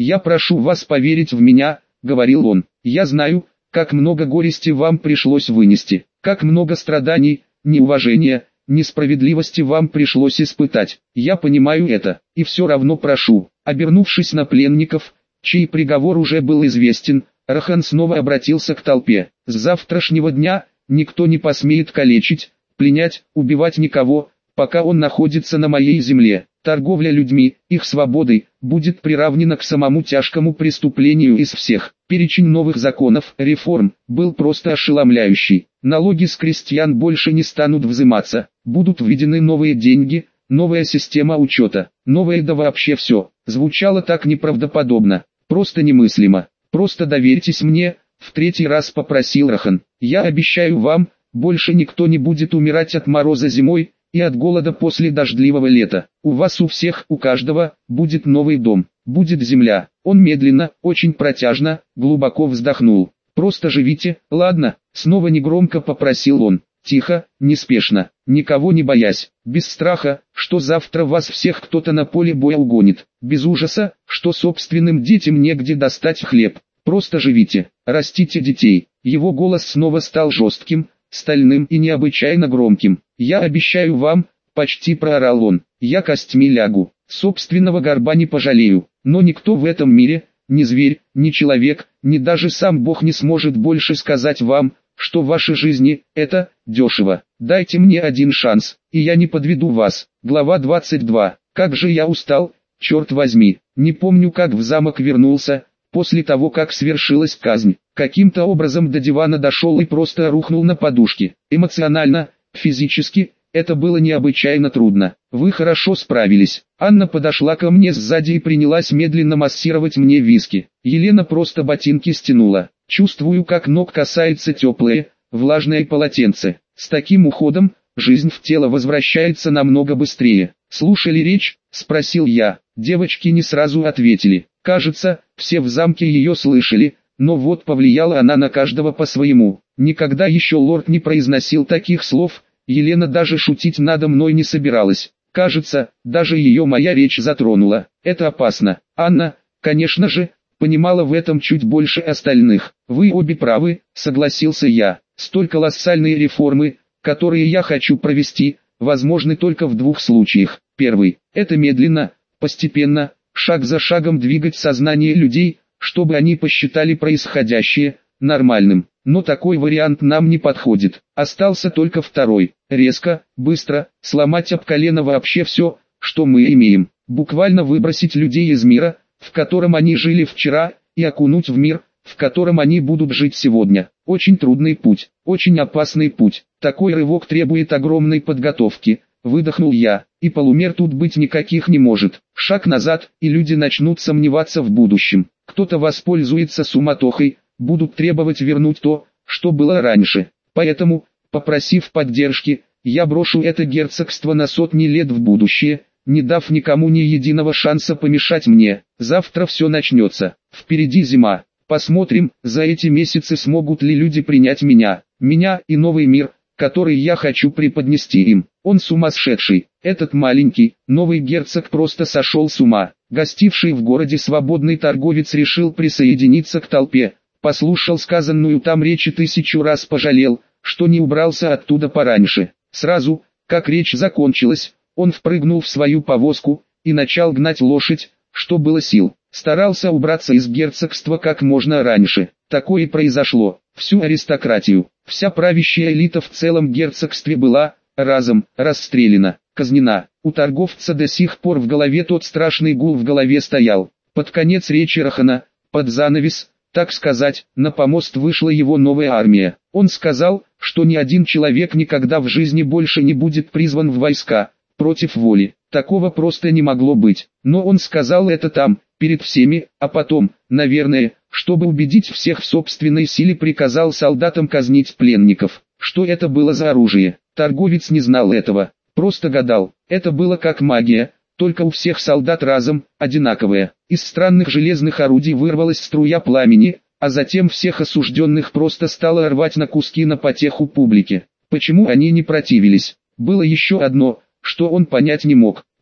«Я прошу вас поверить в меня», — говорил он. «Я знаю, как много горести вам пришлось вынести, как много страданий, неуважения, несправедливости вам пришлось испытать. Я понимаю это, и все равно прошу». Обернувшись на пленников, чей приговор уже был известен, Рахан снова обратился к толпе. «С завтрашнего дня никто не посмеет калечить, пленять, убивать никого, пока он находится на моей земле. Торговля людьми, их свободой, будет приравнена к самому тяжкому преступлению из всех». Перечень новых законов, реформ, был просто ошеломляющий. Налоги с крестьян больше не станут взиматься, будут введены новые деньги, новая система учета, новое да вообще все. Звучало так неправдоподобно, просто немыслимо. «Просто доверьтесь мне», — в третий раз попросил Рахан. «Я обещаю вам, больше никто не будет умирать от мороза зимой и от голода после дождливого лета. У вас у всех, у каждого, будет новый дом, будет земля». Он медленно, очень протяжно, глубоко вздохнул. «Просто живите, ладно?» — снова негромко попросил он. Тихо, неспешно, никого не боясь, без страха, что завтра вас всех кто-то на поле боя угонит, без ужаса, что собственным детям негде достать хлеб. Просто живите, растите детей. Его голос снова стал жестким, стальным и необычайно громким. «Я обещаю вам», — почти проорал он, — «я костьми лягу, собственного горба не пожалею, но никто в этом мире, ни зверь, ни человек, ни даже сам Бог не сможет больше сказать вам, что ваши жизни – это дешево. Дайте мне один шанс, и я не подведу вас». Глава 22. Как же я устал, черт возьми. Не помню, как в замок вернулся, после того, как свершилась казнь. Каким-то образом до дивана дошел и просто рухнул на подушке. Эмоционально, физически, это было необычайно трудно. «Вы хорошо справились». Анна подошла ко мне сзади и принялась медленно массировать мне виски. Елена просто ботинки стянула. Чувствую, как ног касается теплое, влажное полотенце. С таким уходом, жизнь в тело возвращается намного быстрее. «Слушали речь?» – спросил я. Девочки не сразу ответили. Кажется, все в замке ее слышали, но вот повлияла она на каждого по-своему. Никогда еще лорд не произносил таких слов, Елена даже шутить надо мной не собиралась. Кажется, даже ее моя речь затронула. Это опасно. Анна, конечно же, понимала в этом чуть больше остальных. «Вы обе правы», — согласился я. «Столь колоссальные реформы, которые я хочу провести, возможны только в двух случаях. Первый — это медленно, постепенно, шаг за шагом двигать сознание людей, чтобы они посчитали происходящее нормальным. Но такой вариант нам не подходит. Остался только второй. Резко, быстро, сломать об колено вообще все, что мы имеем. Буквально выбросить людей из мира, в котором они жили вчера, и окунуть в мир, в котором они будут жить сегодня. Очень трудный путь, очень опасный путь. Такой рывок требует огромной подготовки. Выдохнул я, и полумер тут быть никаких не может. Шаг назад, и люди начнут сомневаться в будущем. Кто-то воспользуется суматохой, будут требовать вернуть то, что было раньше. Поэтому, попросив поддержки, я брошу это герцогство на сотни лет в будущее, не дав никому ни единого шанса помешать мне. Завтра все начнется. Впереди зима. Посмотрим, за эти месяцы смогут ли люди принять меня и новый мир, который я хочу преподнести им. Он сумасшедший. Этот маленький, новый герцог просто сошел с ума. Гостивший в городе свободный торговец решил присоединиться к толпе. Послушал сказанную там речь и 1000 раз пожалел, что не убрался оттуда пораньше. Сразу, как речь закончилась, он впрыгнул в свою повозку и начал гнать лошадь, что было сил. Старался убраться из герцогства как можно раньше. Такое и произошло. Всю аристократию, вся правящая элита в целом герцогстве была, разом, расстреляна, казнена. У торговца до сих пор в голове тот страшный гул в голове стоял. Под конец речи Рахана, под занавес, так сказать, на помост вышла его новая армия. Он сказал, что ни один человек никогда в жизни больше не будет призван в войска, против воли. Такого просто не могло быть. Но он сказал это там, перед всеми, а потом, наверное, чтобы убедить всех в собственной силе, приказал солдатам казнить пленников. Что это было за оружие? Торговец не знал этого, просто гадал. Это было как магия, только у всех солдат разом, одинаковая. Из странных железных орудий вырвалась струя пламени, а затем всех осужденных просто стало рвать на куски на потеху публике. Почему они не противились? Было еще одно, что он понять не мог.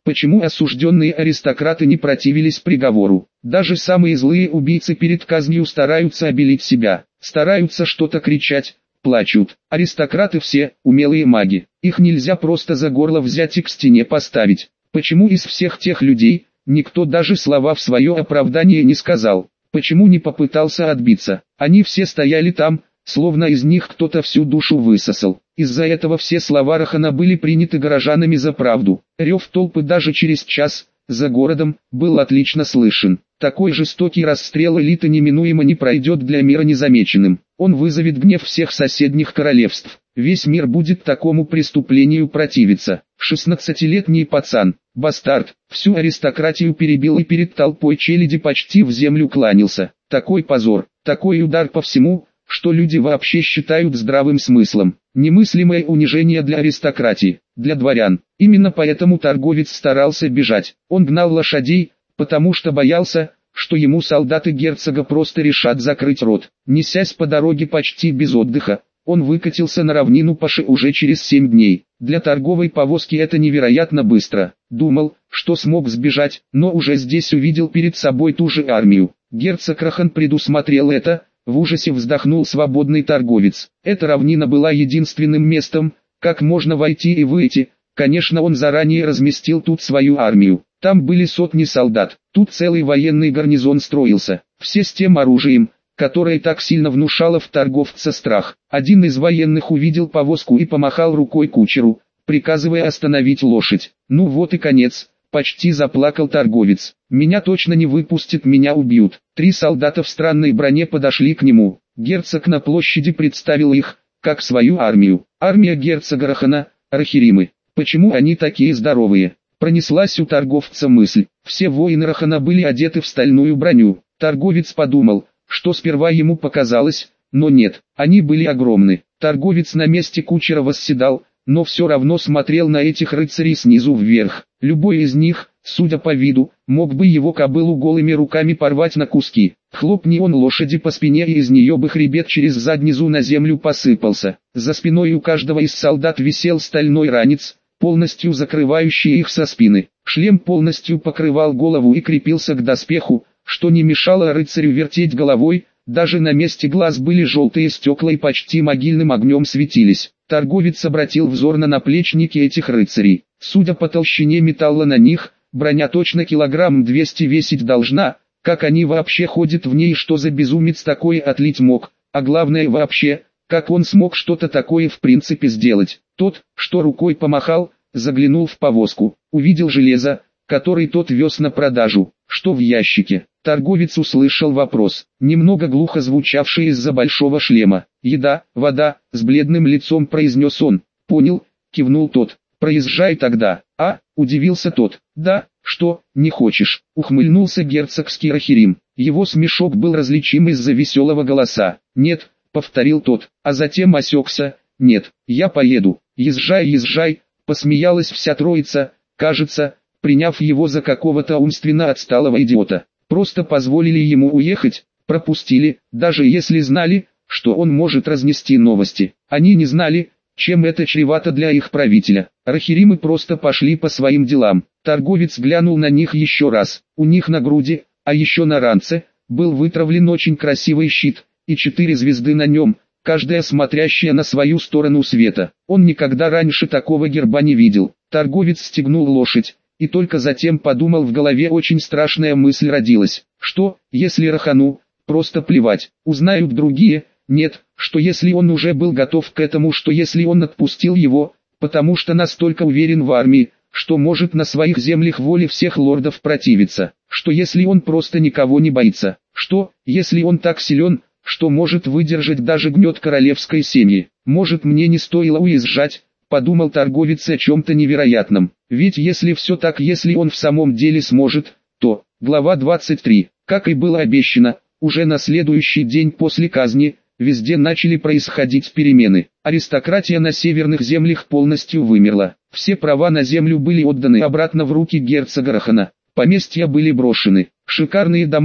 Почему осужденные аристократы не противились приговору? Даже самые злые убийцы перед казнью стараются обелить себя, стараются что-то кричать, плачут. Аристократы все умелые маги, их нельзя просто за горло взять и к стене поставить. Почему из всех тех людей никто даже слова в свое оправдание не сказал? Почему не попытался отбиться? Они все стояли там, словно из них кто-то всю душу высосал. Из-за этого все слова Рахана были приняты горожанами за правду. Рев толпы даже через час, за городом, был отлично слышен. Такой жестокий расстрел элиты неминуемо не пройдет для мира незамеченным. Он вызовет гнев всех соседних королевств. Весь мир будет такому преступлению противиться. 16-летний пацан, бастард, всю аристократию перебил и перед толпой челяди почти в землю кланялся. Такой позор, такой удар по всему, что люди вообще считают здравым смыслом. Немыслимое унижение для аристократии, для дворян. Именно поэтому торговец старался бежать. Он гнал лошадей, потому что боялся, что ему солдаты герцога просто решат закрыть рот. Несясь по дороге почти без отдыха, он выкатился на равнину Паши уже через 7 дней. Для торговой повозки это невероятно быстро. Думал, что смог сбежать, но уже здесь увидел перед собой ту же армию. Герцог Рахан предусмотрел это. В ужасе вздохнул свободный торговец. Эта равнина была единственным местом, как можно войти и выйти. Конечно, он заранее разместил тут свою армию. Там были сотни солдат. Тут целый военный гарнизон строился. Все с тем оружием, которое так сильно внушало в торговца страх. Один из военных увидел повозку и помахал рукой кучеру, приказывая остановить лошадь. Ну вот и конец. Почти заплакал торговец. «Меня точно не выпустят, меня убьют». 3 солдата в странной броне подошли к нему. Герцог на площади представил их, как свою армию. Армия герцога Рахана, Рахиримы. Почему они такие здоровые? Пронеслась у торговца мысль. Все воины Рахана были одеты в стальную броню. Торговец подумал, что сперва ему показалось, но нет, они были огромны. Торговец на месте кучера восседал, но все равно смотрел на этих рыцарей снизу вверх. Любой из них, судя по виду, мог бы его кобылу голыми руками порвать на куски. Хлопни он лошади по спине, и из нее бы хребет через заднизу на землю посыпался. За спиной у каждого из солдат висел стальной ранец, полностью закрывающий их со спины. Шлем полностью покрывал голову и крепился к доспеху, что не мешало рыцарю вертеть головой. Даже на месте глаз были желтые стекла и почти могильным огнем светились. Торговец обратил взор на наплечники этих рыцарей. Судя по толщине металла на них, броня точно килограмм 200 весить должна. Как они вообще ходят в ней, что за безумец такое отлить мог? А главное вообще, как он смог что-то такое в принципе сделать? Тот, что рукой помахал, заглянул в повозку, увидел железо, который тот вез на продажу. Что в ящике? Торговец услышал вопрос, немного глухо звучавший из-за большого шлема. «Еда, вода», — с бледным лицом произнес он. «Понял», — кивнул тот. «Проезжай тогда». «А?» — удивился тот. «Да, что, не хочешь?» — ухмыльнулся герцогский Рахирим. Его смешок был различим из-за веселого голоса. «Нет», — повторил тот, а затем осекся. «Нет, я поеду». «Езжай, езжай», — посмеялась вся троица, кажется, приняв его за какого-то умственно отсталого идиота. Просто позволили ему уехать, пропустили, даже если знали, что он может разнести новости. Они не знали, чем это чревато для их правителя. Рахиримы просто пошли по своим делам. Торговец глянул на них еще раз. У них на груди, а еще на ранце, был вытравлен очень красивый щит, и 4 звезды на нем, каждая смотрящая на свою сторону света. Он никогда раньше такого герба не видел. Торговец стегнул лошадь, и только затем подумал, в голове очень страшная мысль родилась. Что, если Рахану просто плевать, узнают другие? Нет, что если он уже был готов к этому, что если он отпустил его, потому что настолько уверен в армии, что может на своих землях воле всех лордов противиться, что если он просто никого не боится, что, если он так силен, что может выдержать даже гнет королевской семьи. Может, мне не стоило уезжать, подумал торговец о чем-то невероятном. Ведь если все так, если он в самом деле сможет, то... Глава 23. Как и было обещано, уже на следующий день после казни, везде начали происходить перемены. Аристократия на северных землях полностью вымерла. Все права на землю были отданы обратно в руки герцога Рахана. Поместья были брошены. Шикарные дома,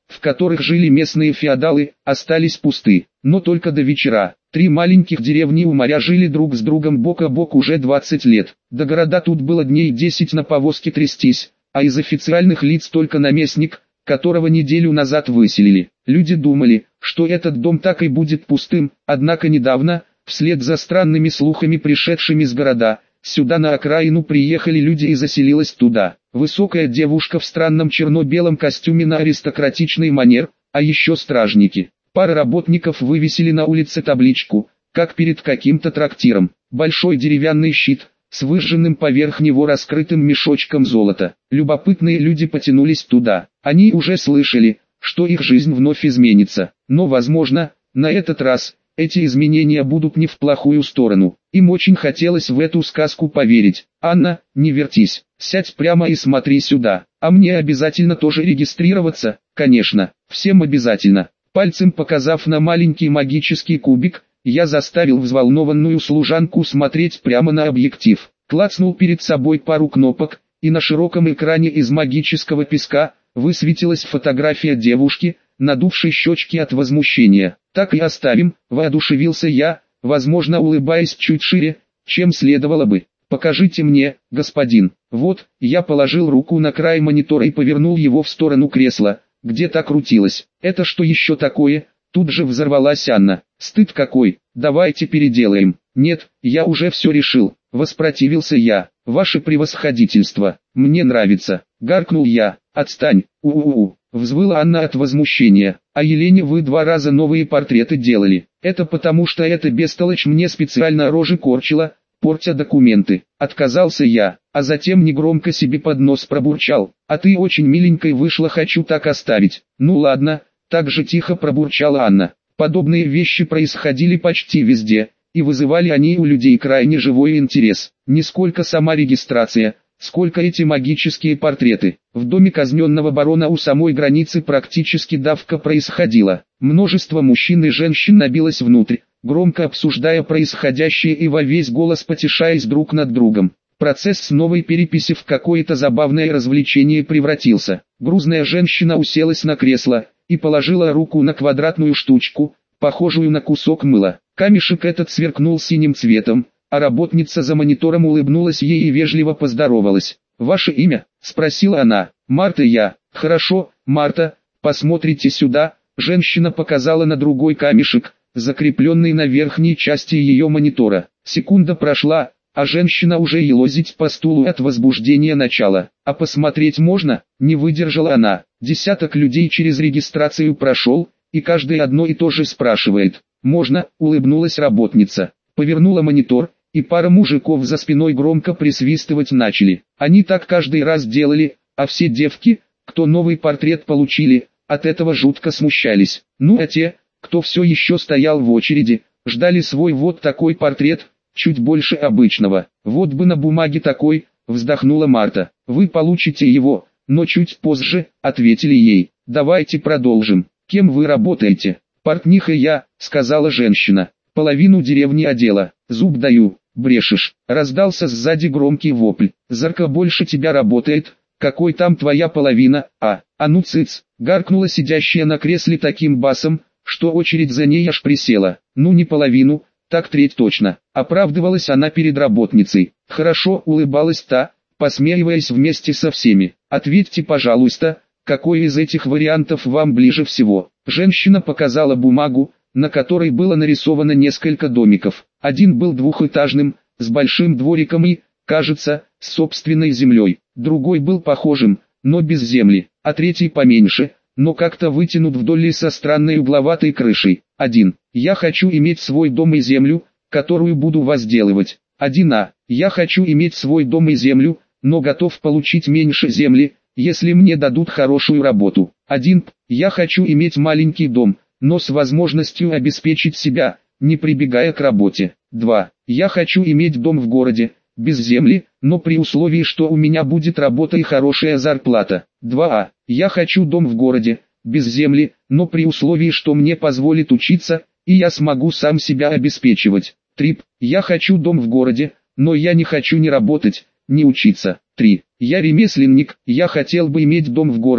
в которых жили местные феодалы, остались пусты. Но только до вечера. 3 маленьких деревни у моря жили друг с другом бок о бок уже 20 лет. До города тут было дней 10 на повозке трястись, а из официальных лиц только наместник, которого неделю назад выселили. Люди думали, что этот дом так и будет пустым, однако недавно, вслед за странными слухами, пришедшими с города, сюда на окраину приехали люди и заселилась туда. Высокая девушка в странном черно-белом костюме на аристократичный манер, а еще стражники. Пара работников вывесили на улице табличку, как перед каким-то трактиром. Большой деревянный щит, с выжженным поверх него раскрытым мешочком золота. Любопытные люди потянулись туда. Они уже слышали, что их жизнь вновь изменится. Но возможно, на этот раз, эти изменения будут не в плохую сторону. Им очень хотелось в эту сказку поверить. «Анна, не вертись, сядь прямо и смотри сюда. А мне обязательно тоже регистрироваться?» «Конечно, всем обязательно». Пальцем показав на маленький магический кубик, я заставил взволнованную служанку смотреть прямо на объектив. Клацнул перед собой пару кнопок, и на широком экране из магического песка высветилась фотография девушки, надувшей щечки от возмущения. «Так и оставим», — воодушевился я, возможно улыбаясь чуть шире, чем следовало бы. «Покажите мне, господин». Вот, я положил руку на край монитора и повернул его в сторону кресла, где-то крутилось. «Это что еще такое?» Тут же взорвалась Анна. «Стыд какой, давайте переделаем». «Нет, я уже все решил», — воспротивился я. «Ваше превосходительство, мне нравится», — гаркнул я. «Отстань, у-у-у», — взвыла Анна от возмущения. «А Елене вы 2 раза новые портреты делали. Это потому что эта бестолочь мне специально рожи корчила, портя документы». Отказался я, а затем негромко себе под нос пробурчал. «А ты очень миленькой вышла, хочу так оставить». «Ну ладно», — так же тихо пробурчала Анна. Подобные вещи происходили почти везде, и вызывали они у людей крайне живой интерес. Не сколько сама регистрация, сколько эти магические портреты. В доме казненного барона у самой границы практически давка происходила. Множество мужчин и женщин набилось внутрь, громко обсуждая происходящее и во весь голос потешаясь друг над другом. Процесс с новой переписи в какое-то забавное развлечение превратился. Грузная женщина уселась на кресло и положила руку на квадратную штучку, похожую на кусок мыла. Камешек этот сверкнул синим цветом, а работница за монитором улыбнулась ей и вежливо поздоровалась. «Ваше имя?» – спросила она. «Марта я». «Хорошо, Марта, посмотрите сюда». Женщина показала на другой камешек, закрепленный на верхней части ее монитора. Секунда прошла, а женщина уже елозить по стулу от возбуждения начала. «А посмотреть можно?» – не выдержала она. Десяток людей через регистрацию прошел, и каждый одно и то же спрашивает. «Можно?» – улыбнулась работница. Повернула монитор, и пара мужиков за спиной громко присвистывать начали. Они так каждый раз делали, а все девки, кто новый портрет получили, от этого жутко смущались. Ну а те, кто все еще стоял в очереди, ждали свой вот такой портрет, чуть больше обычного. «Вот бы на бумаге такой», — вздохнула Марта. «Вы получите его, но чуть позже», — ответили ей. «Давайте продолжим. Кем вы работаете?» «Портниха я», — сказала женщина. «Половину деревни одела. Зуб даю, брешешь». Раздался сзади громкий вопль. «Зарка больше тебя работает. Какой там твоя половина?» «А ну цыц», — гаркнула сидящая на кресле таким басом, что очередь за ней аж присела. «Ну не половину, так треть точно», — оправдывалась она перед работницей. «Хорошо», — улыбалась та, посмеиваясь вместе со всеми. «Ответьте, пожалуйста, какой из этих вариантов вам ближе всего?» Женщина показала бумагу, на которой было нарисовано несколько домиков. Один был двухэтажным, с большим двориком и, кажется, с собственной землей. Другой был похожим, но без земли, а третий поменьше, но как-то вытянут вдоль и со странной угловатой крышей. 1. Я хочу иметь свой дом и землю, которую буду возделывать. 1А. Я хочу иметь свой дом и землю, но готов получить меньше земли, если мне дадут хорошую работу. 1. Я хочу иметь маленький дом, но с возможностью обеспечить себя, не прибегая к работе. 2. Я хочу иметь дом в городе, без земли, но при условии, что у меня будет работа и хорошая зарплата. 2А. Я хочу дом в городе, без земли, но при условии, что мне позволит учиться, и я смогу сам себя обеспечивать. 3. Я хочу дом в городе, но я не хочу ни работать, ни учиться. 3. Я ремесленник, я хотел бы иметь дом в городе,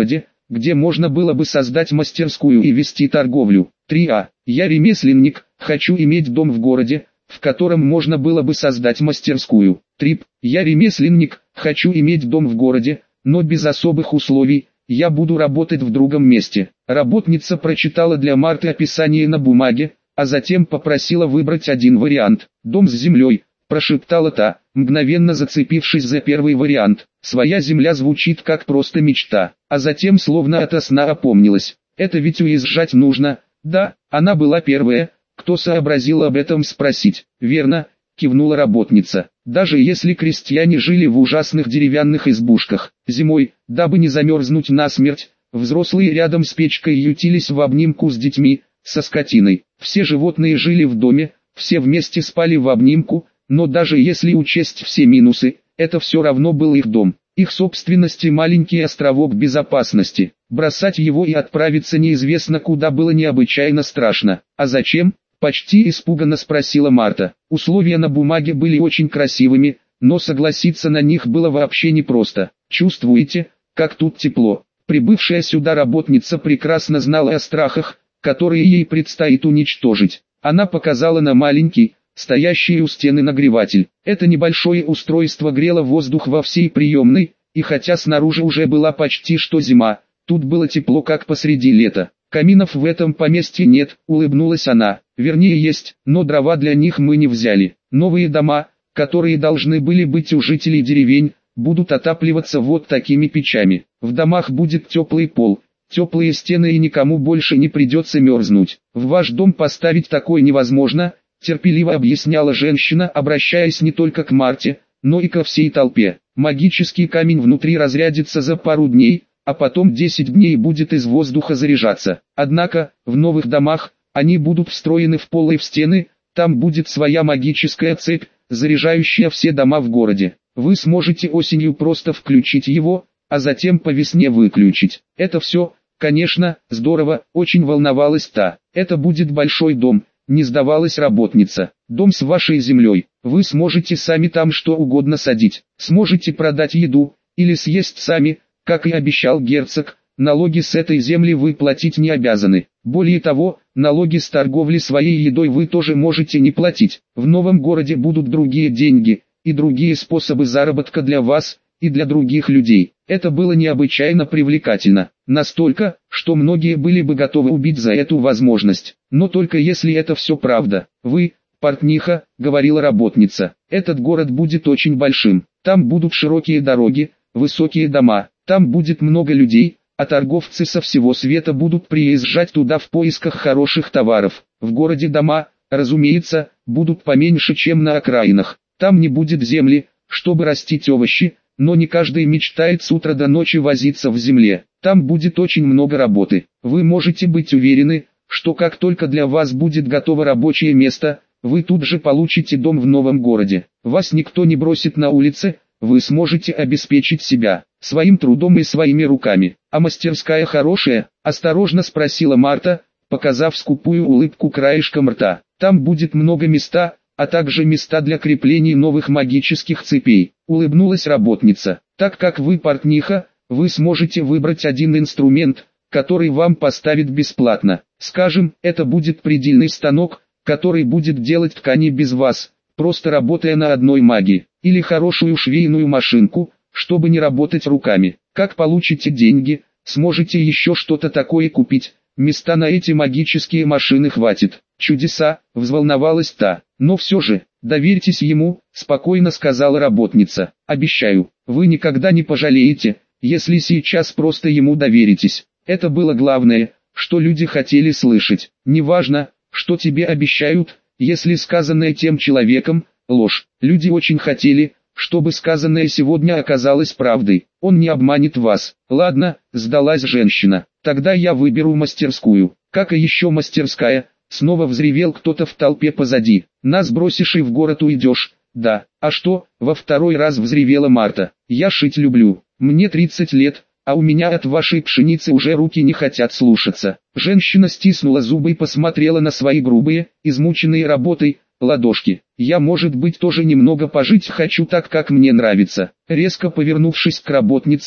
где можно было бы создать мастерскую и вести торговлю. 3а. Я ремесленник, хочу иметь дом в городе, в котором можно было бы создать мастерскую. 3б. Я ремесленник, хочу иметь дом в городе, но без особых условий, я буду работать в другом месте. Работница прочитала для Марты описание на бумаге, а затем попросила выбрать один вариант. «Дом с землей», прошептала та, мгновенно зацепившись за первый вариант. «Своя земля» звучит как просто мечта, а затем словно ото сна опомнилась. «Это ведь уезжать нужно». «Да», она была первая, кто сообразил об этом спросить. «Верно», кивнула работница. «Даже если крестьяне жили в ужасных деревянных избушках, зимой, дабы не замерзнуть насмерть, взрослые рядом с печкой ютились в обнимку с детьми, со скотиной. Все животные жили в доме, все вместе спали в обнимку, но даже если учесть все минусы, это все равно был их дом, их собственность и маленький островок безопасности. Бросать его и отправиться неизвестно куда было необычайно страшно. А зачем? Почти испуганно спросила Марта. Условия на бумаге были очень красивыми, но согласиться на них было вообще непросто. Чувствуете, как тут тепло? Прибывшая сюда работница прекрасно знала о страхах, которые ей предстоит уничтожить. Она показала на маленький, стоящий у стены нагреватель. Это небольшое устройство грело воздух во всей приемной, и хотя снаружи уже была почти что зима, тут было тепло как посреди лета. «Каминов в этом поместье нет», улыбнулась она. «Вернее есть, но дрова для них мы не взяли. Новые дома, которые должны были быть у жителей деревень, будут отапливаться вот такими печами. В домах будет теплый пол, теплые стены и никому больше не придется мерзнуть. В ваш дом поставить такое невозможно», терпеливо объясняла женщина, обращаясь не только к Марте, но и ко всей толпе. «Магический камень внутри разрядится за пару дней, а потом 10 дней будет из воздуха заряжаться. Однако, в новых домах, они будут встроены в пол и в стены, там будет своя магическая цепь, заряжающая все дома в городе. Вы сможете осенью просто включить его, а затем по весне выключить. Это все, конечно, здорово», очень волновалась та. «Это будет большой дом», не сдавалась работница. «Дом с вашей землей. Вы сможете сами там что угодно садить. Сможете продать еду, или съесть сами, как и обещал герцог. Налоги с этой земли вы платить не обязаны. Более того, налоги с торговли своей едой вы тоже можете не платить. В новом городе будут другие деньги, и другие способы заработка для вас, и для других людей». Это было необычайно привлекательно. Настолько, что многие были бы готовы убить за эту возможность. «Но только если это все правда. Вы, портниха», — говорила работница, — «этот город будет очень большим. Там будут широкие дороги, высокие дома, там будет много людей, а торговцы со всего света будут приезжать туда в поисках хороших товаров. В городе дома, разумеется, будут поменьше, чем на окраинах. Там не будет земли, чтобы растить овощи, но не каждый мечтает с утра до ночи возиться в земле. Там будет очень много работы. Вы можете быть уверены, что как только для вас будет готово рабочее место, вы тут же получите дом в новом городе. Вас никто не бросит на улице, вы сможете обеспечить себя своим трудом и своими руками. А мастерская хорошая?» – осторожно спросила Марта, показав скупую улыбку краешком рта. «Там будет много места, а также места для крепления новых магических цепей», — улыбнулась работница. «Так как вы портниха, вы сможете выбрать один инструмент, который вам поставят бесплатно. Скажем, это будет предельный станок, который будет делать ткани без вас, просто работая на одной магии, или хорошую швейную машинку, чтобы не работать руками. Как получите деньги, сможете еще что-то такое купить, места на эти магические машины хватит». «Чудеса», — взволновалась та. «Но все же, доверьтесь ему», — спокойно сказала работница. «Обещаю, вы никогда не пожалеете, если сейчас просто ему доверитесь». Это было главное, что люди хотели слышать. Неважно, что тебе обещают, если сказанное тем человеком — ложь. Люди очень хотели, чтобы сказанное сегодня оказалось правдой. Он не обманет вас. «Ладно», — сдалась женщина. «Тогда я выберу мастерскую». «Как и еще мастерская?» Снова взревел кто-то в толпе позади. «Нас бросишь и в город уйдешь?» «Да». «А что?» Во второй раз взревела Марта. «Я шить люблю. Мне 30 лет, а у меня от вашей пшеницы уже руки не хотят слушаться». Женщина стиснула зубы и посмотрела на свои грубые, измученные работой, ладошки. «Я, может быть, тоже немного пожить хочу так, как мне нравится». Резко повернувшись к работнице,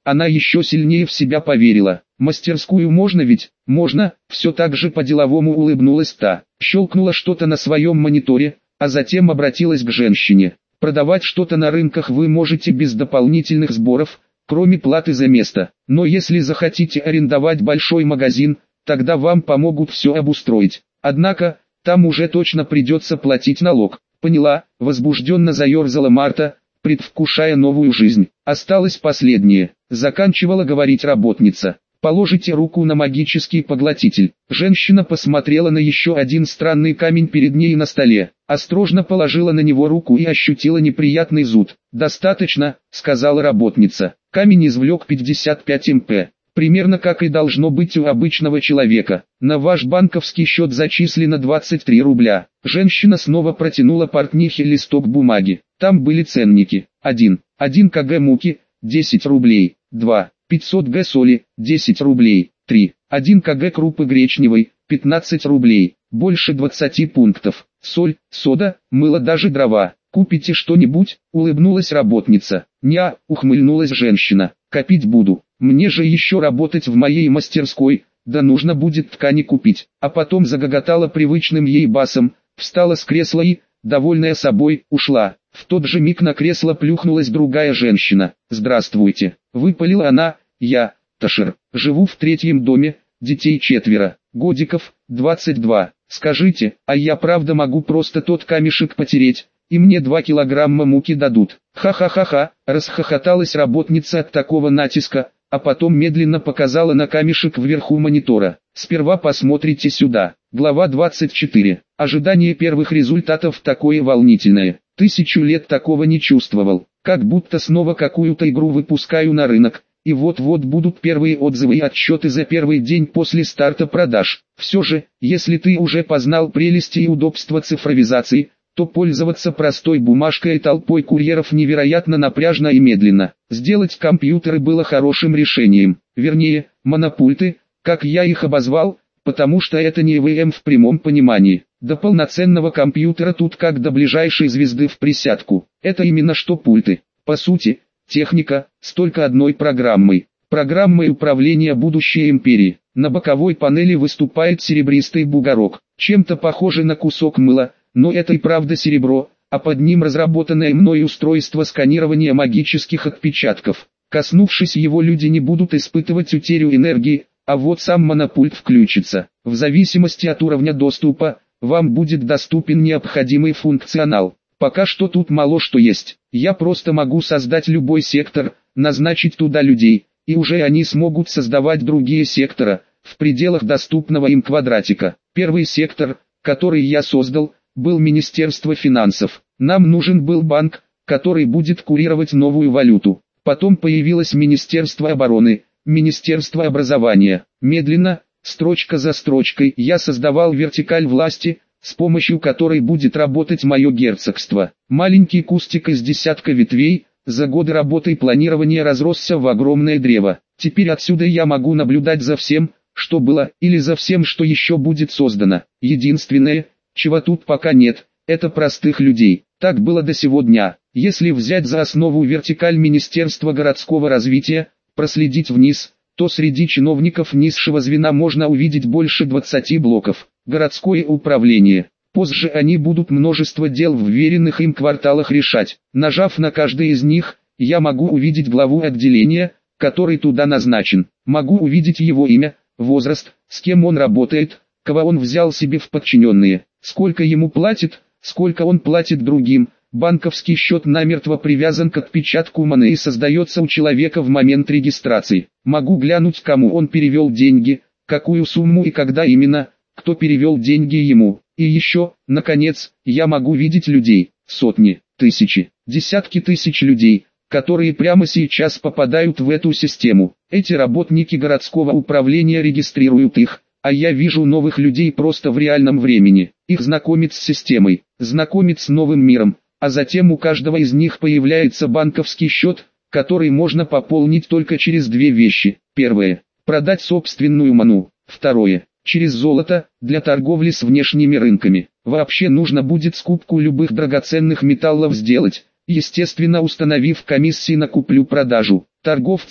она еще сильнее в себя поверила. «Мастерскую можно ведь?» «Можно», все так же по-деловому улыбнулась та. Щелкнула что-то на своем мониторе, а затем обратилась к женщине. «Продавать что-то на рынках вы можете без дополнительных сборов, кроме платы за место. Но если захотите арендовать большой магазин, тогда вам помогут все обустроить. Однако, там уже точно придется платить налог». «Поняла», возбужденно заерзала Марта, предвкушая новую жизнь. «Осталось последнее», заканчивала говорить работница. «Положите руку на магический поглотитель». Женщина посмотрела на еще один странный камень перед ней на столе, осторожно положила на него руку и ощутила неприятный зуд. «Достаточно», сказала работница. Камень извлек 55 МП. Примерно как и должно быть у обычного человека. На ваш банковский счет зачислено 23 рубля. Женщина снова протянула портнихе листок бумаги. Там были ценники. 1 кг муки, 10 рублей. 2 500 г соли, 10 рублей. 3 1 кг крупы гречневой, 15 рублей. Больше 20 пунктов. Соль, сода, мыло, даже дрова. «Купите что-нибудь?» — улыбнулась работница. «Ня», — ухмыльнулась женщина. «Копить буду. Мне же еще работать в моей мастерской, да нужно будет ткани купить». А потом загоготала привычным ей басом, встала с кресла и, довольная собой, ушла. В тот же миг на кресло плюхнулась другая женщина. «Здравствуйте», — выпалила она. «Я, Ташер, живу в 3-м доме, детей 4, годиков, 22. Скажите, а я правда могу просто тот камешек потереть, и мне 2 килограмма муки дадут?» «Ха-ха-ха-ха», расхохоталась работница от такого натиска, а потом медленно показала на камешек вверху монитора. «Сперва посмотрите сюда». Глава 24. Ожидание первых результатов такое волнительное. 1000 лет такого не чувствовал. Как будто снова какую-то игру выпускаю на рынок, и вот-вот будут первые отзывы и отчеты за первый день после старта продаж. Все же, если ты уже познал прелести и удобства цифровизации, то пользоваться простой бумажкой и толпой курьеров невероятно напряжно и медленно. Сделать компьютеры было хорошим решением. Вернее, монопульты, как я их обозвал, потому что это не ЭВМ в прямом понимании. До полноценного компьютера тут как до ближайшей звезды в присядку. Это именно что пульты. По сути, техника, с только одной программой. Программой управления будущей империи. На боковой панели выступает серебристый бугорок, чем-то похожий на кусок мыла, но это и правда серебро, а под ним разработанное мной устройство сканирования магических отпечатков. Коснувшись его, люди не будут испытывать утерю энергии, а вот сам монопульт включится. В зависимости от уровня доступа, вам будет доступен необходимый функционал. Пока что тут мало что есть. Я просто могу создать любой сектор, назначить туда людей, и уже они смогут создавать другие сектора, в пределах доступного им квадратика. Первый сектор, который я создал, был Министерство финансов. Нам нужен был банк, который будет курировать новую валюту. Потом появилось Министерство обороны, Министерство образования. Медленно, строчка за строчкой, я создавал вертикаль власти, с помощью которой будет работать мое герцогство. Маленький кустик из десятка ветвей, за годы работы и планирования разросся в огромное древо. Теперь отсюда я могу наблюдать за всем, что было, или за всем, что еще будет создано. Единственное, чего тут пока нет, это простых людей. Так было до сего дня. Если взять за основу вертикаль Министерства городского развития, проследить вниз, то среди чиновников низшего звена можно увидеть больше 20 блоков. Городское управление. Позже они будут множество дел в вверенных им кварталах решать. Нажав на каждый из них, я могу увидеть главу отделения, который туда назначен. Могу увидеть его имя, возраст, с кем он работает, кого он взял себе в подчиненные, сколько ему платит, сколько он платит другим. Банковский счет намертво привязан к отпечатку МОНы и создается у человека в момент регистрации. Могу глянуть, кому он перевел деньги, какую сумму и когда именно, кто перевел деньги ему. И еще, наконец, я могу видеть людей, сотни, тысячи, десятки тысяч людей, которые прямо сейчас попадают в эту систему. Эти работники городского управления регистрируют их, а я вижу новых людей просто в реальном времени. Их знакомит с системой, знакомит с новым миром, а затем у каждого из них появляется банковский счет, который можно пополнить только через две вещи. Первое – продать собственную ману. Второе – через золото, для торговли с внешними рынками. Вообще нужно будет скупку любых драгоценных металлов сделать, естественно установив комиссии на куплю-продажу. Торговцы,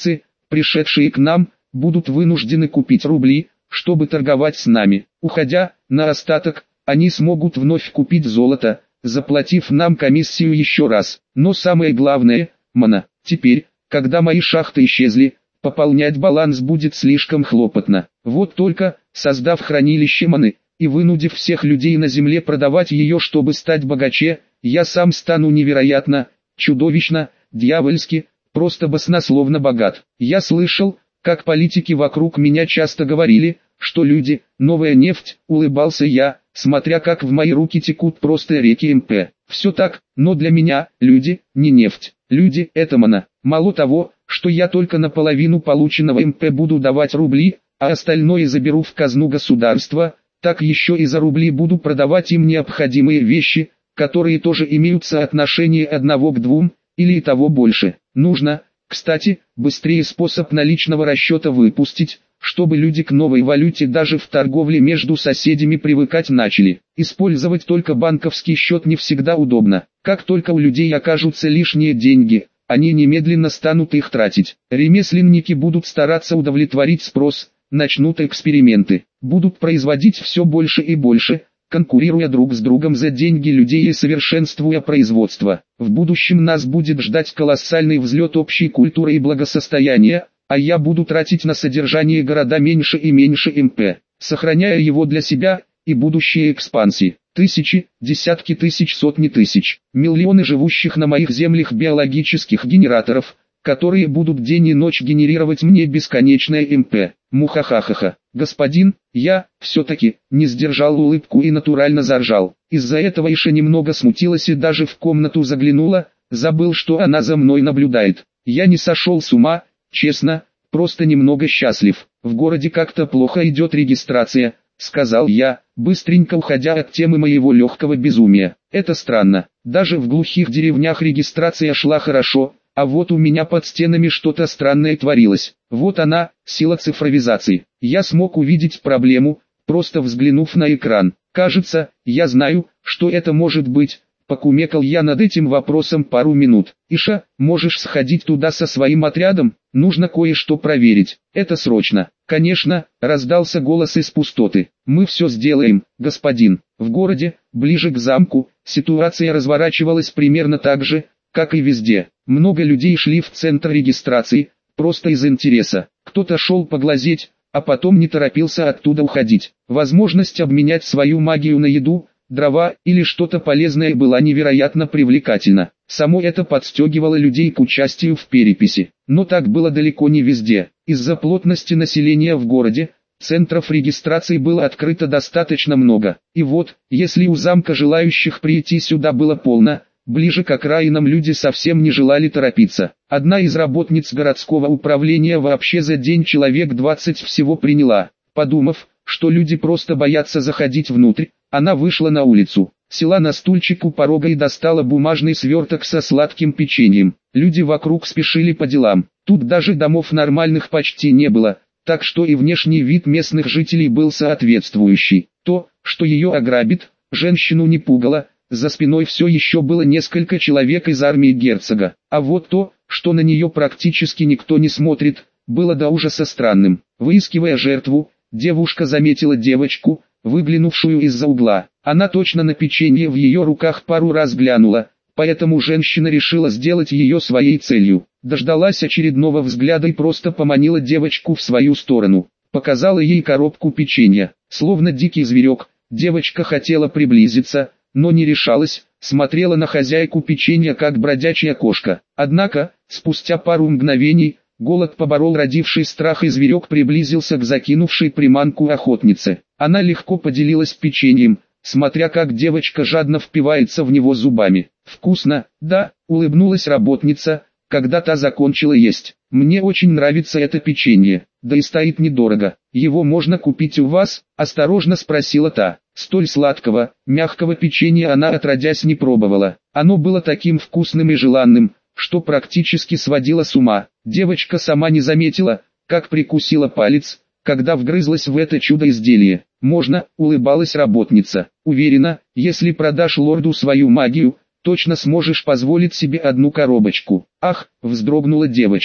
пришедшие к нам, будут вынуждены купить рубли, чтобы торговать с нами. Уходя, на остаток, они смогут вновь купить золото, заплатив нам комиссию еще раз. Но самое главное, мана, теперь, когда мои шахты исчезли, пополнять баланс будет слишком хлопотно. Вот только, создав хранилище маны, и вынудив всех людей на земле продавать ее, чтобы стать богаче, я сам стану невероятно, чудовищно, дьявольски, просто баснословно богат. Я слышал, как политики вокруг меня часто говорили, что люди, новая нефть, улыбался я, смотря как в мои руки текут просто реки МП. Все так, но для меня, люди, не нефть. Люди – это мана. Мало того, что я только наполовину полученного МП буду давать рубли, а остальное заберу в казну государства, так еще и за рубли буду продавать им необходимые вещи, которые тоже имеют соотношение 1 к 2, или и того больше. Нужно, кстати, быстрее способ наличного расчета выпустить, чтобы люди к новой валюте даже в торговле между соседями привыкать начали. Использовать только банковский счет не всегда удобно. Как только у людей окажутся лишние деньги, они немедленно станут их тратить. Ремесленники будут стараться удовлетворить спрос, начнут эксперименты, будут производить все больше и больше, конкурируя друг с другом за деньги людей и совершенствуя производство. В будущем нас будет ждать колоссальный взлет общей культуры и благосостояния, а я буду тратить на содержание города меньше и меньше МП, сохраняя его для себя и будущей экспансии. Тысячи, десятки тысяч, сотни тысяч, миллионы живущих на моих землях биологических генераторов, которые будут день и ночь генерировать мне бесконечное МП. Мухахахаха. Господин, я, все-таки, не сдержал улыбку и натурально заржал. Из-за этого Иша немного смутилась и даже в комнату заглянула, забыл, что она за мной наблюдает. Я не сошел с ума, честно, просто немного счастлив. В городе как-то плохо идет регистрация, сказал я, быстренько уходя от темы моего легкого безумия. Это странно, даже в глухих деревнях регистрация шла хорошо, а вот у меня под стенами что-то странное творилось. Вот она, сила цифровизации. Я смог увидеть проблему, просто взглянув на экран. Кажется, я знаю, что это может быть. Покумекал я над этим вопросом пару минут. Иша, можешь сходить туда со своим отрядом? Нужно кое-что проверить. Это срочно. Конечно, раздался голос из пустоты. Мы все сделаем, господин. В городе, ближе к замку, ситуация разворачивалась примерно так же, как и везде. Много людей шли в центр регистрации, просто из интереса. Кто-то шел поглазеть, а потом не торопился оттуда уходить. Возможность обменять свою магию на еду, дрова или что-то полезное была невероятно привлекательна. Само это подстегивало людей к участию в переписи. Но так было далеко не везде. Из-за плотности населения в городе, центров регистрации было открыто достаточно много. И вот, если у замка желающих прийти сюда было полно, ближе к окраинам люди совсем не желали торопиться. Одна из работниц городского управления вообще за день человек 20 всего приняла. Подумав, что люди просто боятся заходить внутрь, она вышла на улицу, села на стульчик у порога и достала бумажный сверток со сладким печеньем. Люди вокруг спешили по делам. Тут даже домов нормальных почти не было, так что и внешний вид местных жителей был соответствующий. То, что ее ограбит, женщину не пугало. За спиной все еще было несколько человек из армии герцога, а вот то, что на нее практически никто не смотрит, было до ужаса странным. Выискивая жертву, девушка заметила девочку, выглянувшую из-за угла. Она точно на печенье в ее руках пару раз глянула, поэтому женщина решила сделать ее своей целью. Дождалась очередного взгляда и просто поманила девочку в свою сторону, показала ей коробку печенья. Словно дикий зверек, девочка хотела приблизиться, но не решалась, смотрела на хозяйку печенья как бродячая кошка. Однако, спустя пару мгновений, голод поборол родивший страх и зверек приблизился к закинувшей приманку охотнице. Она легко поделилась печеньем, смотря как девочка жадно впивается в него зубами. «Вкусно, да?» — улыбнулась работница, когда та закончила есть. «Мне очень нравится это печенье, да и стоит недорого. Его можно купить у вас?» — осторожно спросила та. Столь сладкого, мягкого печенья она отродясь не пробовала. Оно было таким вкусным и желанным, что практически сводило с ума. Девочка сама не заметила, как прикусила палец, когда вгрызлась в это чудо-изделие. «Можно», — улыбалась работница. «Уверена, если продашь лорду свою магию, точно сможешь позволить себе одну коробочку». «Ах», — вздрогнула девочка.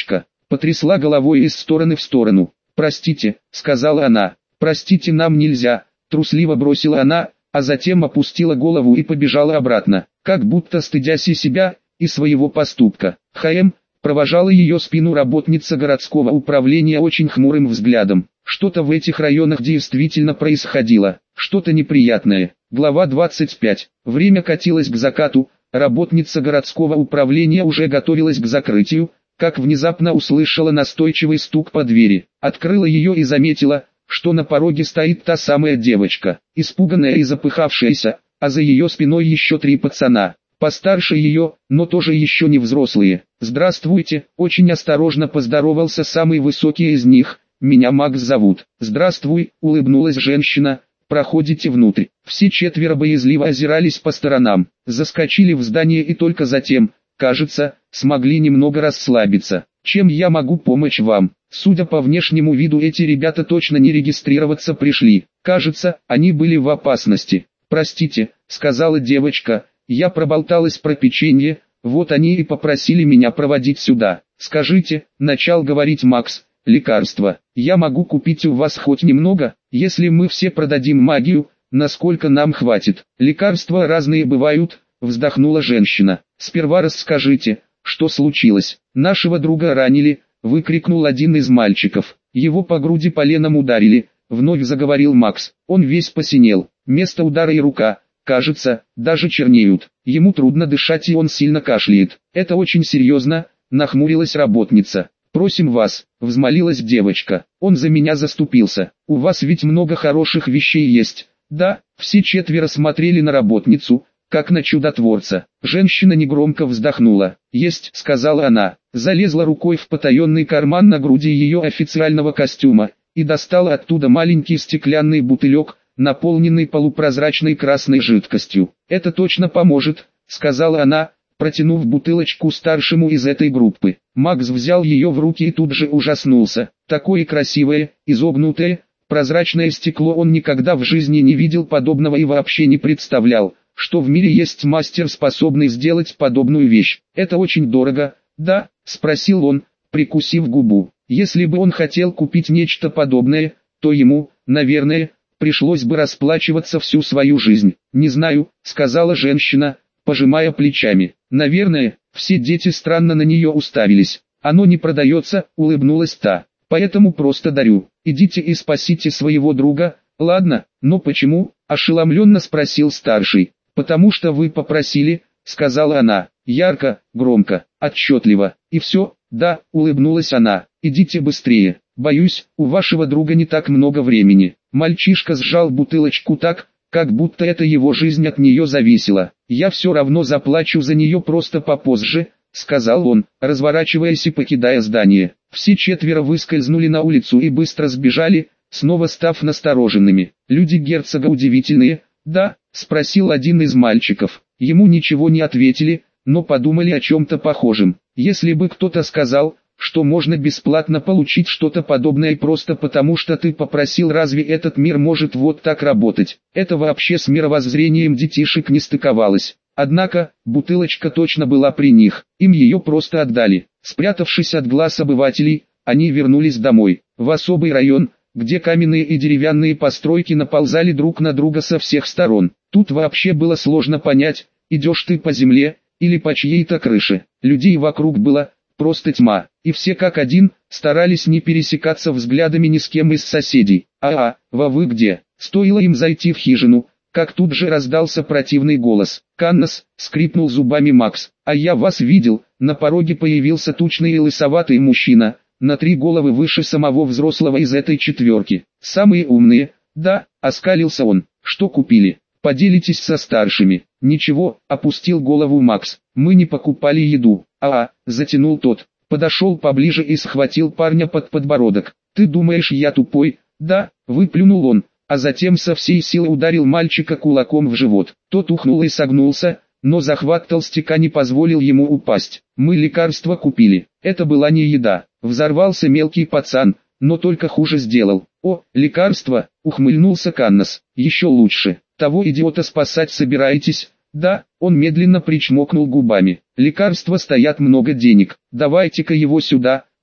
потрясла головой из стороны в сторону. «Простите», — сказала она. «Простите, нам нельзя», — трусливо бросила она, а затем опустила голову и побежала обратно, как будто стыдясь и себя, и своего поступка. Провожала ее спину работница городского управления очень хмурым взглядом. Что-то в этих районах действительно происходило, что-то неприятное. Глава 25. Время катилось к закату, работница городского управления уже готовилась к закрытию, как внезапно услышала настойчивый стук по двери. Открыла ее и заметила, что на пороге стоит та самая девочка, испуганная и запыхавшаяся, а за ее спиной еще 3 пацана. Постарше ее, но тоже еще не взрослые. «Здравствуйте», — очень осторожно поздоровался самый высокий из них, «меня Макс зовут». «Здравствуй», — улыбнулась женщина, «проходите внутрь». Все 4 боязливо озирались по сторонам, заскочили в здание и только затем, кажется, смогли немного расслабиться. «Чем я могу помочь вам?» Судя по внешнему виду, эти ребята точно не регистрироваться пришли. Кажется, они были в опасности. «Простите», — сказала девочка, — «я проболталась про печенье, вот они и попросили меня проводить сюда». «Скажите», — начал говорить Макс, — «лекарства. Я могу купить у вас хоть немного, если мы все продадим магию, насколько нам хватит». «Лекарства разные бывают», — вздохнула женщина. «Сперва расскажите, что случилось?» «Нашего друга ранили», — выкрикнул один из мальчиков. «Его по груди поленом ударили», — вновь заговорил Макс. «Он весь посинел, место удара и рука, кажется, даже чернеют. Ему трудно дышать и он сильно кашляет. Это очень серьезно», — нахмурилась работница. «Просим вас», — взмолилась девочка. «Он за меня заступился. У вас ведь много хороших вещей есть». «Да», — все 4 смотрели на работницу, как на чудотворца. Женщина негромко вздохнула. «Есть», — сказала она, залезла рукой в потаенный карман на груди ее официального костюма, и достала оттуда маленький стеклянный бутылек, наполненный полупрозрачной красной жидкостью. «Это точно поможет», — сказала она, протянув бутылочку старшему из этой группы. Макс взял ее в руки и тут же ужаснулся. Такое красивое, изогнутое, прозрачное стекло он никогда в жизни не видел подобного и вообще не представлял, что в мире есть мастер, способный сделать подобную вещь. «Это очень дорого, да?» — спросил он, прикусив губу. Если бы он хотел купить нечто подобное, то ему, наверное, пришлось бы расплачиваться всю свою жизнь. «Не знаю», — сказала женщина, пожимая плечами. «Наверное». Все дети странно на нее уставились. «Оно не продается», — улыбнулась та. «Поэтому просто дарю. Идите и спасите своего друга». «Ладно, но почему?» — ошеломленно спросил старший. «Потому что вы попросили», — сказала она, ярко, громко, отчетливо. «И все?» «Да», — улыбнулась она. «Идите быстрее. Боюсь, у вашего друга не так много времени». Мальчишка сжал бутылочку так, как будто это его жизнь от нее зависела. «Я все равно заплачу за нее просто попозже», — сказал он, разворачиваясь и покидая здание. Все 4 выскользнули на улицу и быстро сбежали, снова став настороженными. «Люди герцога удивительные, да?» — спросил один из мальчиков. Ему ничего не ответили, но подумали о чем-то похожем. Если бы кто-то сказал, что можно бесплатно получить что-то подобное просто потому, что ты попросил, разве этот мир может вот так работать? Это вообще с мировоззрением детишек не стыковалось. Однако, бутылочка точно была при них, им ее просто отдали. Спрятавшись от глаз обывателей, они вернулись домой, в особый район, где каменные и деревянные постройки наползали друг на друга со всех сторон. Тут вообще было сложно понять, идешь ты по земле, или по чьей-то крыше. Людей вокруг было просто тьма, и все как один, старались не пересекаться взглядами ни с кем из соседей. Вы где?» Стоило им зайти в хижину, как тут же раздался противный голос. «Каннас», — скрипнул зубами Макс, — «а я вас видел». На пороге появился тучный и лысоватый мужчина, на 3 головы выше самого взрослого из этой 4. «Самые умные, да?» — оскалился он. «Что купили? Поделитесь со старшими». «Ничего», — опустил голову Макс, — «мы не покупали еду». Затянул тот, подошел поближе и схватил парня под подбородок. «Ты думаешь, я тупой?» «Да», — выплюнул он, а затем со всей силы ударил мальчика кулаком в живот. Тот ухнул и согнулся, но захват толстяка не позволил ему упасть. «Мы лекарства купили, это была не еда», — взорвался мелкий пацан, но только хуже сделал. «О, лекарства», — ухмыльнулся Каннас, — «еще лучше. Того идиота спасать собираетесь?» «Да», — он медленно причмокнул губами. «Лекарства стоят много денег, давайте-ка его сюда»,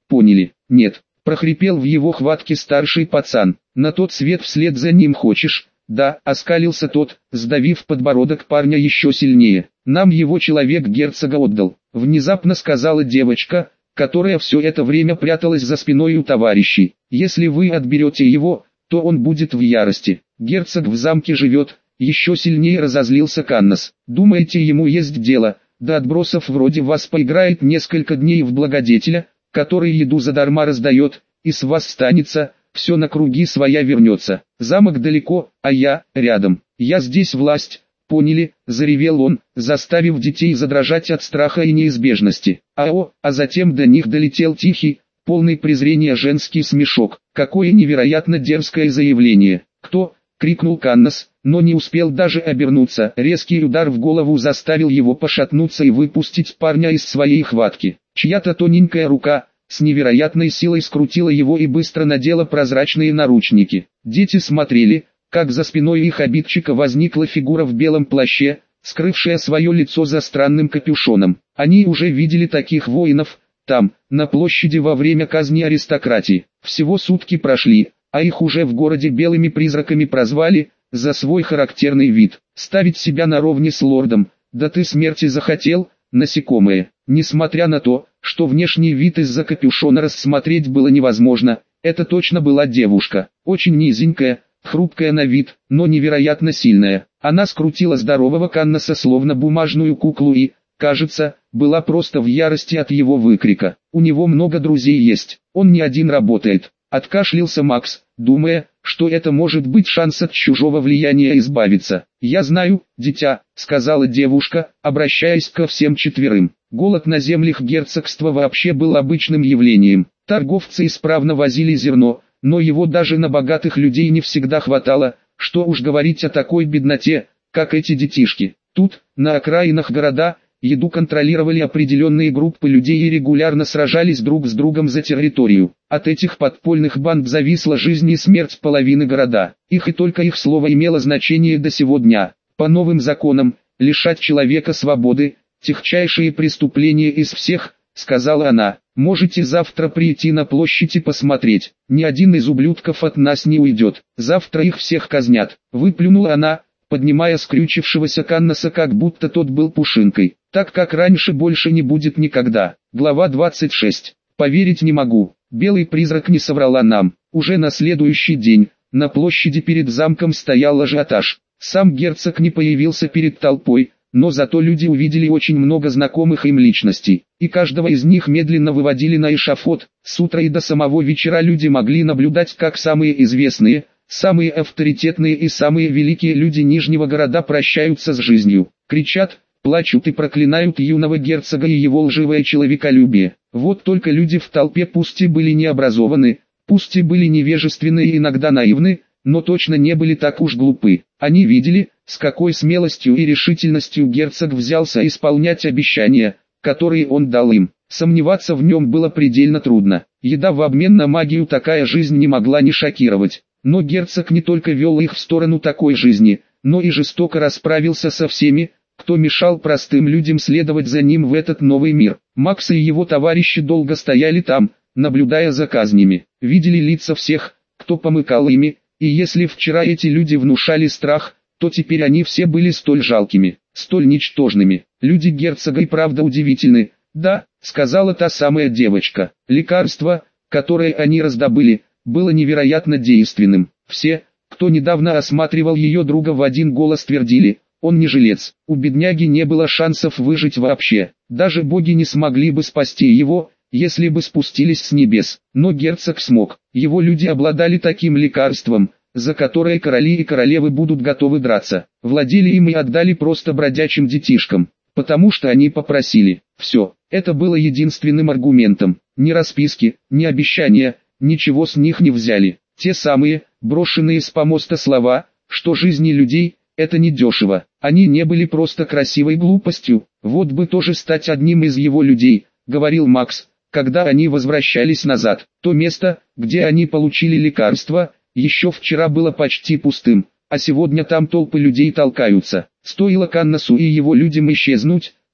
поняли? Нет, прохрипел в его хватке старший пацан. На тот свет вслед за ним хочешь? Да, оскалился тот, сдавив подбородок парня еще сильнее. Нам его человек герцога отдал, внезапно сказала девочка, которая все это время пряталась за спиной у товарищей. Если вы отберете его, то он будет в ярости. Герцог в замке живет, еще сильнее разозлился Каннас. Думаете, ему есть дело? До отбросов вроде вас поиграет несколько дней в благодетеля, который еду задарма раздает, и с вас станется, все на круги своя вернется. Замок далеко, а я рядом. Я здесь власть, поняли? Заревел он, заставив детей задрожать от страха и неизбежности. А затем до них долетел тихий, полный презрения женский смешок. Какое невероятно дерзкое заявление. Кто? Крикнул Каннас, но не успел даже обернуться. Резкий удар в голову заставил его пошатнуться и выпустить парня из своей хватки. Чья-то тоненькая рука с невероятной силой скрутила его и быстро надела прозрачные наручники. Дети смотрели, как за спиной их обидчика возникла фигура в белом плаще, скрывшая свое лицо за странным капюшоном. Они уже видели таких воинов там, на площади во время казни аристократии. Всего сутки прошли, а их уже в городе белыми призраками прозвали за свой характерный вид. Ставить себя наровне с лордом, да ты смерти захотел, насекомое. Несмотря на то, что внешний вид из-за капюшона рассмотреть было невозможно, это точно была девушка, очень низенькая, хрупкая на вид, но невероятно сильная. Она скрутила здорового Каннаса словно бумажную куклу и, кажется, была просто в ярости от его выкрика. У него много друзей есть, он не один работает. Откашлялся Макс, думая, что это может быть шанс от чужого влияния избавиться. «Я знаю, дитя», — сказала девушка, обращаясь ко всем четверым. Голод на землях герцогства вообще был обычным явлением. Торговцы исправно возили зерно, но его даже на богатых людей не всегда хватало, что уж говорить о такой бедноте, как эти детишки. Тут, на окраинах города, еду контролировали определенные группы людей и регулярно сражались друг с другом за территорию. От этих подпольных банд зависла жизнь и смерть половины города. Их и только их слово имело значение до сего дня. По новым законам, лишать человека свободы – тягчайшие преступления из всех, сказала она. Можете завтра прийти на площадь и посмотреть. Ни один из ублюдков от нас не уйдет. Завтра их всех казнят. Выплюнула она, поднимая скрючившегося Каннаса, как будто тот был пушинкой. Так как раньше больше не будет никогда. Глава 26. Поверить не могу. Белый призрак не соврала нам. Уже на следующий день, на площади перед замком стоял ажиотаж. Сам герцог не появился перед толпой, но зато люди увидели очень много знакомых им личностей, и каждого из них медленно выводили на эшафот. С утра и до самого вечера люди могли наблюдать, как самые известные, самые авторитетные и самые великие люди Нижнего города прощаются с жизнью, кричат, плачут и проклинают юного герцога и его лживое человеколюбие. Вот только люди в толпе пусть и были необразованы, пусть и были невежественны и иногда наивны, но точно не были так уж глупы. Они видели, с какой смелостью и решительностью герцог взялся исполнять обещания, которые он дал им. Сомневаться в нем было предельно трудно. Еда в обмен на магию такая жизнь не могла не шокировать. Но герцог не только вел их в сторону такой жизни, но и жестоко расправился со всеми, кто мешал простым людям следовать за ним в этот новый мир. Макс и его товарищи долго стояли там, наблюдая за казнями. Видели лица всех, кто помыкал ими, и если вчера эти люди внушали страх, то теперь они все были столь жалкими, столь ничтожными. Люди герцога и правда удивительны. Да, сказала та самая девочка. Лекарство, которое они раздобыли, было невероятно действенным. Все, кто недавно осматривал ее друга, в один голос твердили: он не жилец. У бедняги не было шансов выжить вообще. Даже боги не смогли бы спасти его, если бы спустились с небес. Но герцог смог. Его люди обладали таким лекарством, за которое короли и королевы будут готовы драться. Владели им и отдали просто бродячим детишкам, потому что они попросили. Все, это было единственным аргументом. Ни расписки, ни обещания, ничего с них не взяли. Те самые, брошенные с помоста слова, что жизни людей – это недешево. Они не были просто красивой глупостью. Вот бы тоже стать одним из его людей, говорил Макс, когда они возвращались назад. То место, где они получили лекарство, еще вчера было почти пустым, а сегодня там толпы людей толкаются. Стоило Каннасу и его людям исчезнуть,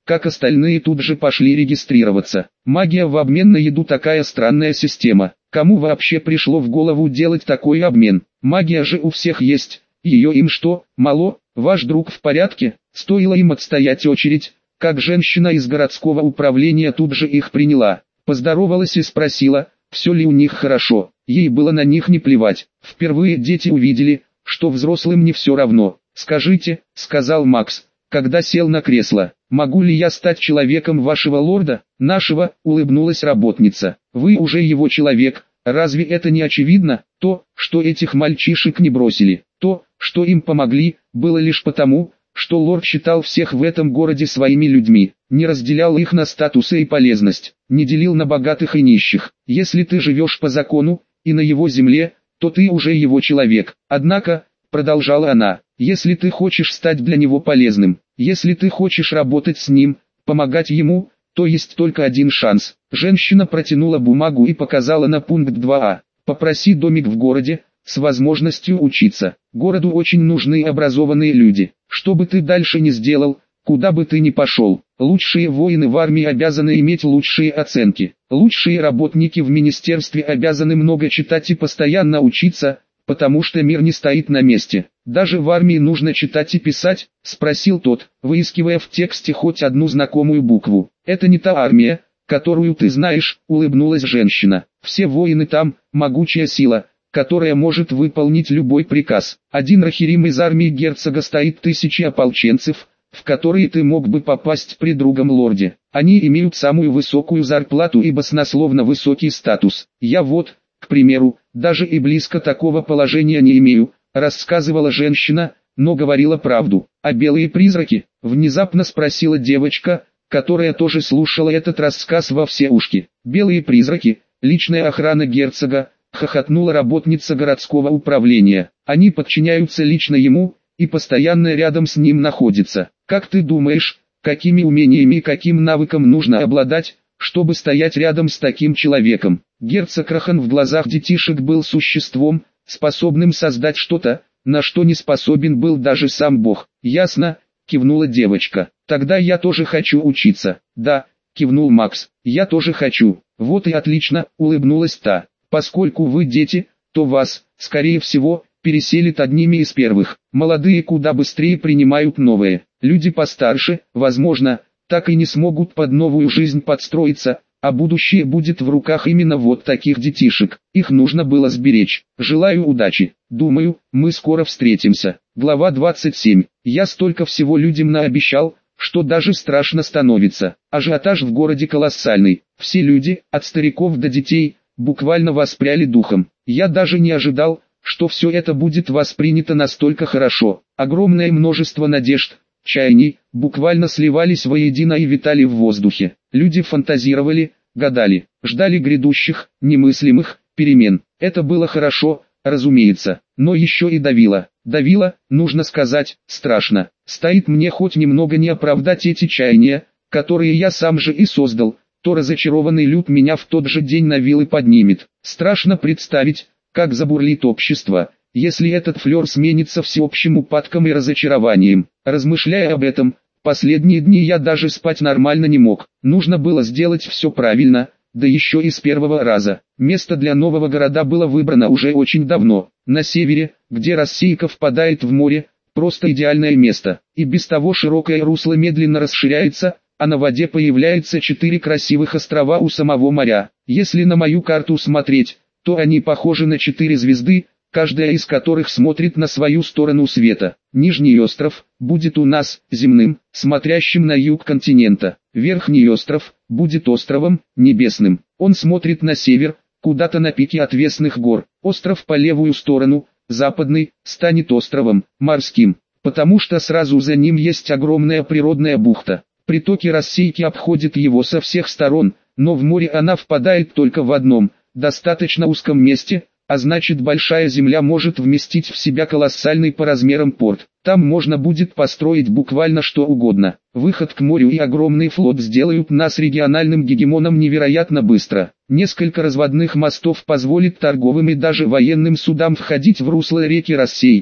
как остальные тут же пошли регистрироваться. Магия в обмен на еду — такая странная система. Кому вообще пришло в голову делать такой обмен? Магия же у всех есть. Ее им что, мало? Ваш друг в порядке? Стоило им отстоять очередь, как женщина из городского управления тут же их приняла. Поздоровалась и спросила, все ли у них хорошо. Ей было на них не плевать. Впервые дети увидели, что взрослым не все равно. «Скажите», — сказал Макс, когда сел на кресло, — «могу ли я стать человеком вашего лорда?» «Нашего», — улыбнулась работница. «Вы уже его человек, разве это не очевидно? То, что этих мальчишек не бросили, то, что им помогли, было лишь потому, что лорд считал всех в этом городе своими людьми, не разделял их на статусы и полезность, не делил на богатых и нищих. Если ты живешь по закону, и на его земле, то ты уже его человек. Однако, продолжала она, если ты хочешь стать для него полезным, если ты хочешь работать с ним, помогать ему, то есть только один шанс». Женщина протянула бумагу и показала на пункт 2а. «Попроси домик в городе, с возможностью учиться. Городу очень нужны образованные люди. Что бы ты дальше ни сделал, куда бы ты ни пошел, лучшие воины в армии обязаны иметь лучшие оценки. Лучшие работники в министерстве обязаны много читать и постоянно учиться, потому что мир не стоит на месте. Даже в армии нужно читать и писать?» — спросил тот, выискивая в тексте хоть одну знакомую букву. «Это не та армия, которую ты знаешь», — улыбнулась женщина. «Все воины там — могучая сила, которая может выполнить любой приказ. Один рахирим из армии герцога стоит тысячи ополченцев, в которые ты мог бы попасть при другом лорде. Они имеют самую высокую зарплату и баснословно высокий статус. Я вот, к примеру, даже и близко такого положения не имею», — рассказывала женщина, но говорила правду. «А белые призраки?» — внезапно спросила девочка, которая тоже слушала этот рассказ во все ушки. «Белые призраки, личная охрана герцога», — хохотнула работница городского управления. «Они подчиняются лично ему и постоянно рядом с ним находятся. Как ты думаешь, какими умениями и каким навыком нужно обладать, чтобы стоять рядом с таким человеком?» Герцог Рахан в глазах детишек был существом, способным создать что-то, на что не способен был даже сам Бог. «Ясно», — кивнула девочка. «Тогда я тоже хочу учиться». «Да», — кивнул Макс, — «я тоже хочу». «Вот и отлично», — улыбнулась та. «Поскольку вы дети, то вас, скорее всего, переселят одними из первых. Молодые куда быстрее принимают новые. Люди постарше, возможно, так и не смогут под новую жизнь подстроиться, а будущее будет в руках именно вот таких детишек. Их нужно было сберечь. Желаю удачи. Думаю, мы скоро встретимся». Глава 27. «Я столько всего людям наобещал, что даже страшно становится. Ажиотаж в городе колоссальный. Все люди, от стариков до детей, буквально воспряли духом. Я даже не ожидал, что все это будет воспринято настолько хорошо. Огромное множество надежд, чаяний, буквально сливались воедино и витали в воздухе. Люди фантазировали, гадали, ждали грядущих, немыслимых перемен. Это было хорошо, разумеется, но еще и давило. Давило, нужно сказать, страшно. Стоит мне хоть немного не оправдать эти чаяния, которые я сам же и создал, то разочарованный люд меня в тот же день на вилы поднимет. Страшно представить, как забурлит общество, если этот флер сменится всеобщим упадком и разочарованием. Размышляя об этом, последние дни я даже спать нормально не мог. Нужно было сделать все правильно, да еще и с первого раза. Место для нового города было выбрано уже очень давно. На севере, где Рассейка впадает в море, просто идеальное место. И без того широкое русло медленно расширяется, а на воде появляются 4 красивых острова у самого моря. Если на мою карту смотреть, то они похожи на 4 звезды, каждая из которых смотрит на свою сторону света. Нижний остров будет у нас земным, смотрящим на юг континента. Верхний остров будет островом небесным. Он смотрит на север, куда-то на пике отвесных гор. Остров по левую сторону, западный, станет островом морским, потому что сразу за ним есть огромная природная бухта. Притоки Рассейки обходят его со всех сторон, но в море она впадает только в одном, достаточно узком месте, а значит большая земля может вместить в себя колоссальный по размерам порт. Там можно будет построить буквально что угодно. Выход к морю и огромный флот сделают нас региональным гегемоном невероятно быстро. Несколько разводных мостов позволит торговым и даже военным судам входить в русло реки Рассейки,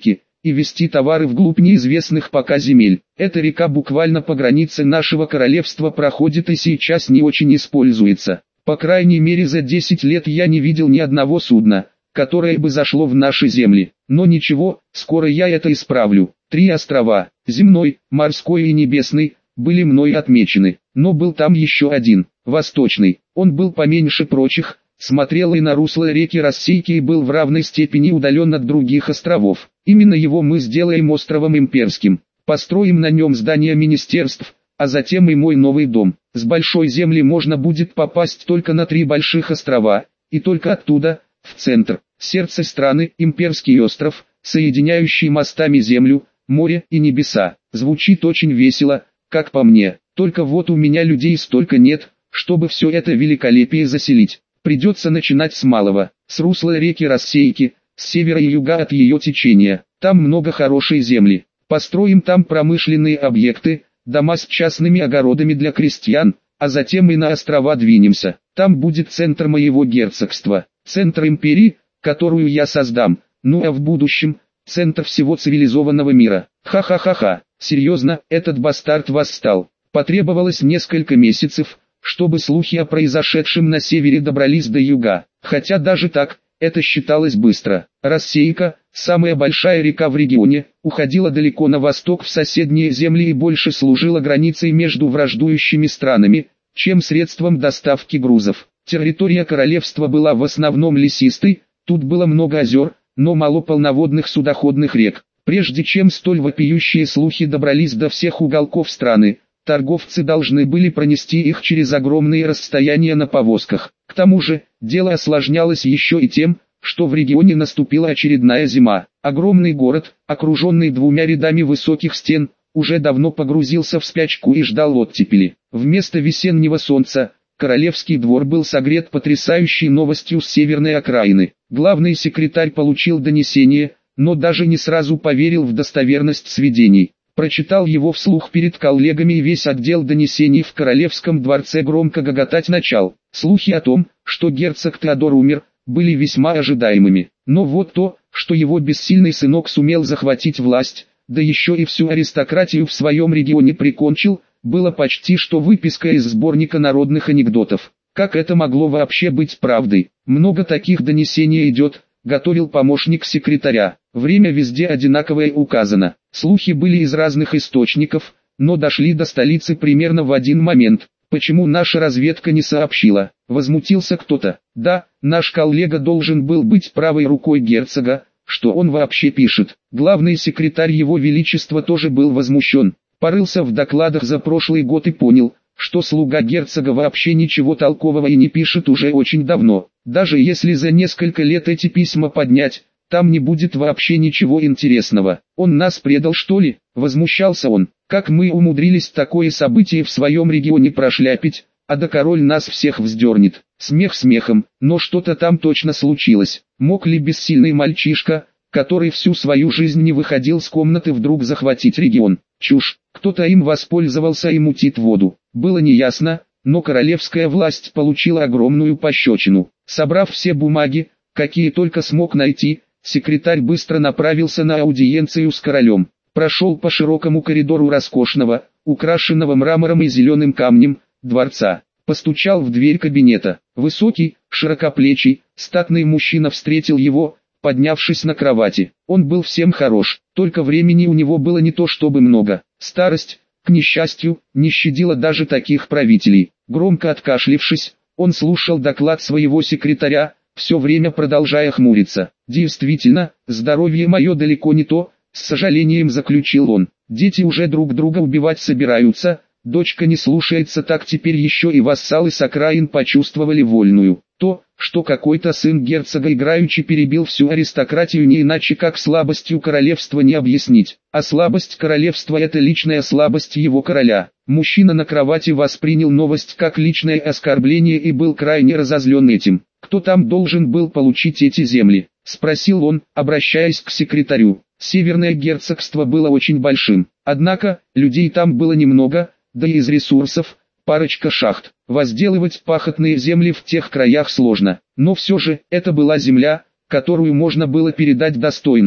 и везти товары вглубь неизвестных пока земель. Эта река буквально по границе нашего королевства проходит и сейчас не очень используется. По крайней мере за 10 лет я не видел ни одного судна, которое бы зашло в наши земли. Но ничего, скоро я это исправлю. 3 острова, земной, морской и небесный, были мной отмечены. Но был там еще один, восточный. Он был поменьше прочих, смотрел и на русло реки Рассейки и был в равной степени удален от других островов. Именно его мы сделаем островом имперским. Построим на нем здания министерств, а затем и мой новый дом. С большой земли можно будет попасть только на 3 больших острова, и только оттуда, в центр, сердце страны, имперский остров, соединяющий мостами землю, море и небеса. Звучит очень весело, как по мне, только вот у меня людей столько нет, чтобы все это великолепие заселить. Придется начинать с малого, с русла реки Рассейки, с севера и юга от ее течения. Там много хорошей земли. Построим там промышленные объекты, дома с частными огородами для крестьян, а затем и на острова двинемся. Там будет центр моего герцогства, центр империи, которую я создам, ну а в будущем, центр всего цивилизованного мира. Ха-ха-ха-ха, серьезно, этот бастард восстал. Потребовалось несколько месяцев, чтобы слухи о произошедшем на севере добрались до юга. Хотя даже так, это считалось быстро. Рассейка, самая большая река в регионе, уходила далеко на восток в соседние земли и больше служила границей между враждующими странами, чем средством доставки грузов. Территория королевства была в основном лесистой, тут было много озер, но мало полноводных судоходных рек. Прежде чем столь вопиющие слухи добрались до всех уголков страны, торговцы должны были пронести их через огромные расстояния на повозках. К тому же, дело осложнялось еще и тем, что в регионе наступила очередная зима. Огромный город, окруженный 2 рядами высоких стен, уже давно погрузился в спячку и ждал оттепели. Вместо весеннего солнца, королевский двор был согрет потрясающей новостью с северной окраины. Главный секретарь получил донесение, но даже не сразу поверил в достоверность сведений. Прочитал его вслух перед коллегами и весь отдел донесений в королевском дворце громко гоготать начал. Слухи о том, что герцог Теодор умер, были весьма ожидаемыми. Но вот то, что его бессильный сынок сумел захватить власть, да еще и всю аристократию в своем регионе прикончил, было почти что выписка из сборника народных анекдотов. Как это могло вообще быть правдой? Много таких донесений идет, готовил помощник секретаря. Время везде одинаковое указано. Слухи были из разных источников, но дошли до столицы примерно в один момент. Почему наша разведка не сообщила? Возмутился кто-то. Да, наш коллега должен был быть правой рукой герцога. Что он вообще пишет? Главный секретарь его величества тоже был возмущен. Порылся в докладах за прошлый год и понял, что слуга герцога вообще ничего толкового и не пишет уже очень давно. Даже если за несколько лет эти письма поднять, там не будет вообще ничего интересного. Он нас предал, что ли? Возмущался он. Как мы умудрились такое событие в своем регионе прошляпить, а да король нас всех вздернет. Смех смехом, но что-то там точно случилось. Мог ли бессильный мальчишка, который всю свою жизнь не выходил с комнаты, вдруг захватить регион? Чушь, кто-то им воспользовался и мутит воду. Было неясно, но королевская власть получила огромную пощечину. Собрав все бумаги, какие только смог найти, секретарь быстро направился на аудиенцию с королем. Прошел по широкому коридору роскошного, украшенного мрамором и зеленым камнем, дворца. Постучал в дверь кабинета. Высокий, широкоплечий, статный мужчина встретил его, поднявшись на кровати. Он был всем хорош, только времени у него было не то чтобы много. Старость, к несчастью, не щадила даже таких правителей. Громко откашлившись, он слушал доклад своего секретаря, все время продолжая хмуриться. «Действительно, здоровье мое далеко не то», — с сожалением заключил он. «Дети уже друг друга убивать собираются, дочка не слушается, так теперь еще и вассалы с окраин почувствовали вольную». То, что какой-то сын герцога играючи перебил всю аристократию, не иначе как слабостью королевства не объяснить. А слабость королевства — это личная слабость его короля. Мужчина на кровати воспринял новость как личное оскорбление и был крайне разозлен этим. «Кто там должен был получить эти земли?» — спросил он, обращаясь к секретарю. Северное герцогство было очень большим, однако, людей там было немного, да и из ресурсов — парочка шахт. Возделывать пахотные земли в тех краях сложно, но все же, это была земля, которую можно было передать достойному.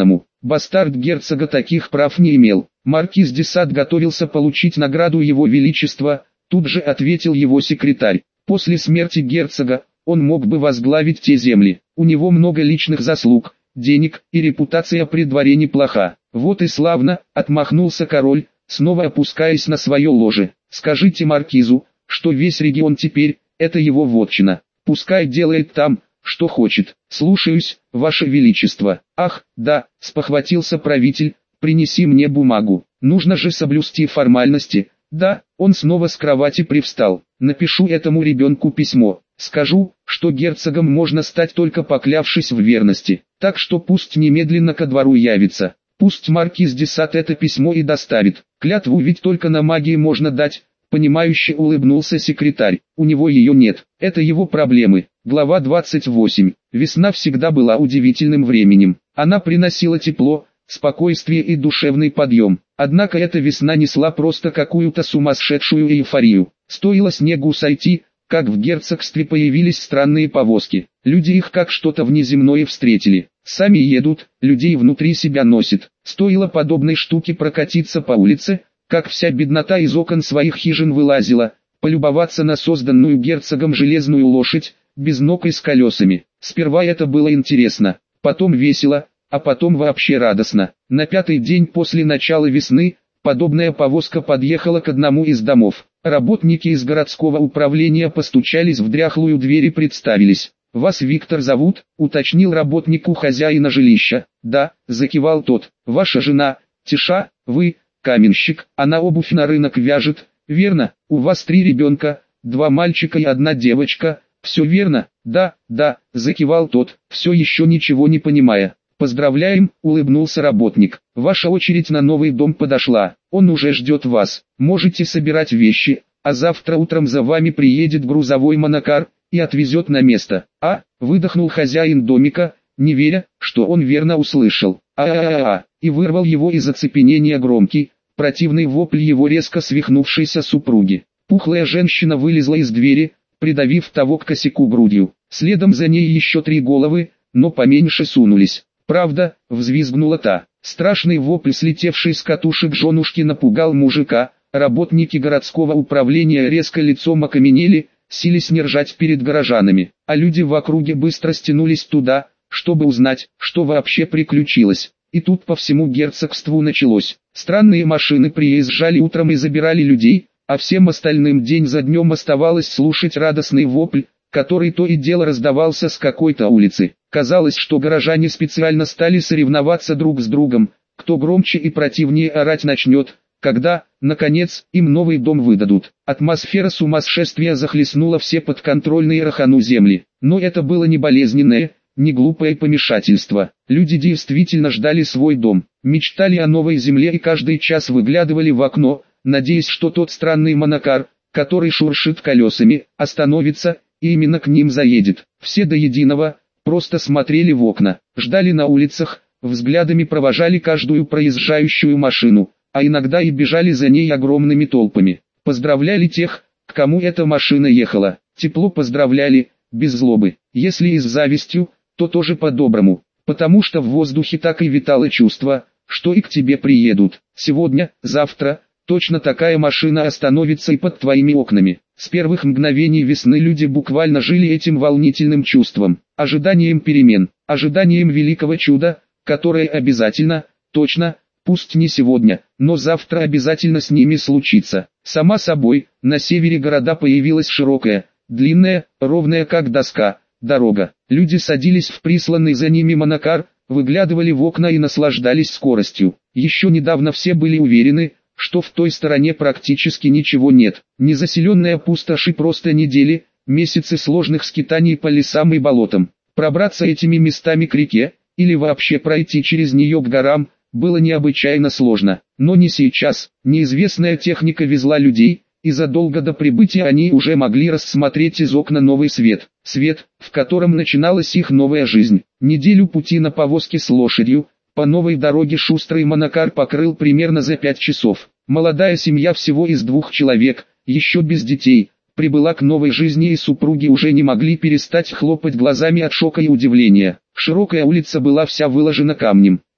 Бастард герцога таких прав не имел. Маркиз де Сад готовился получить награду его величества, тут же ответил его секретарь. После смерти герцога, он мог бы возглавить те земли. У него много личных заслуг, денег, и репутация при дворе неплоха. Вот и славно, отмахнулся король, снова опускаясь на свое ложе. Скажите маркизу, что весь регион теперь, это его вотчина. Пускай делает там, что хочет. Слушаюсь, ваше величество. Ах, да, спохватился правитель, принеси мне бумагу. Нужно же соблюсти формальности. Да, он снова с кровати привстал. Напишу этому ребенку письмо. Скажу, что герцогом можно стать только поклявшись в верности. Так что пусть немедленно ко двору явится. Пусть маркиз де Сад это письмо и доставит. Клятву ведь только на магии можно дать. Понимающе улыбнулся секретарь. У него ее нет. Это его проблемы. Глава 28. Весна всегда была удивительным временем. Она приносила тепло, спокойствие и душевный подъем. Однако эта весна несла просто какую-то сумасшедшую эйфорию. Стоило снегу сойти, как в герцогстве появились странные повозки. Люди их как что-то внеземное встретили. Сами едут, людей внутри себя носит. Стоило подобной штуке прокатиться по улице, как вся беднота из окон своих хижин вылазила, полюбоваться на созданную герцогом железную лошадь, без ног и с колесами. Сперва это было интересно, потом весело, а потом вообще радостно. На пятый день после начала весны, подобная повозка подъехала к одному из домов. Работники из городского управления постучались в дряхлую дверь и представились. «Вас Виктор зовут?» — уточнил работник у хозяина жилища. «Да», — закивал тот. «Ваша жена, Тиша, вы, каменщик, она обувь на рынок вяжет, верно? У вас 3 ребенка, 2 мальчика и 1 девочка, все верно?» «Да, да», — закивал тот, все еще ничего не понимая. «Поздравляем», — улыбнулся работник. «Ваша очередь на новый дом подошла, он уже ждет вас. Можете собирать вещи, а завтра утром за вами приедет грузовой монокар и отвезет на место». «А?» — выдохнул хозяин домика, не веря, что он верно услышал. «А-а-а-а!» и вырвал его из оцепенения громкий, противный вопль его резко свихнувшейся супруги. Пухлая женщина вылезла из двери, придавив того к косяку грудью. Следом за ней еще 3 головы, но поменьше сунулись. «Правда», — взвизгнула та. Страшный вопль, слетевший с катушек женушки, напугал мужика. Работники городского управления резко лицом окаменели, сились не ржать перед горожанами, а люди в округе быстро стянулись туда, чтобы узнать, что вообще приключилось. И тут по всему герцогству началось. Странные машины приезжали утром и забирали людей, а всем остальным день за днем оставалось слушать радостный вопль, который то и дело раздавался с какой-то улицы. Казалось, что горожане специально стали соревноваться друг с другом, кто громче и противнее орать начнет, когда, наконец, им новый дом выдадут. Атмосфера сумасшествия захлестнула все подконтрольные Рахану земли. Но это было не болезненное, не глупое помешательство. Люди действительно ждали свой дом, мечтали о новой земле и каждый час выглядывали в окно, надеясь, что тот странный монокар, который шуршит колесами, остановится, и именно к ним заедет. Все до единого просто смотрели в окна, ждали на улицах, взглядами провожали каждую проезжающую машину, а иногда и бежали за ней огромными толпами. Поздравляли тех, к кому эта машина ехала. Тепло поздравляли, без злобы. Если и с завистью, то тоже по-доброму, потому что в воздухе так и витало чувство, что и к тебе приедут. Сегодня, завтра, точно такая машина остановится и под твоими окнами. С первых мгновений весны люди буквально жили этим волнительным чувством, ожиданием перемен, ожиданием великого чуда, которое обязательно, точно, пусть не сегодня, но завтра обязательно с ними случится. Сама собой, на севере города появилась широкая, длинная, ровная как доска, дорога. Люди садились в присланный за ними монокар, выглядывали в окна и наслаждались скоростью. Еще недавно все были уверены, что в той стороне практически ничего нет. Незаселенная пустошь и просто недели, месяцы сложных скитаний по лесам и болотам. Пробраться этими местами к реке, или вообще пройти через нее к горам, было необычайно сложно. Но не сейчас. Неизвестная техника везла людей, и задолго до прибытия они уже могли рассмотреть из окна новый свет. Свет, в котором начиналась их новая жизнь. Неделю пути на повозке с лошадью, по новой дороге шустрый монокар покрыл примерно за 5 часов. Молодая семья всего из 2 человек, еще без детей, прибыла к новой жизни, и супруги уже не могли перестать хлопать глазами от шока и удивления. Широкая улица была вся выложена камнем.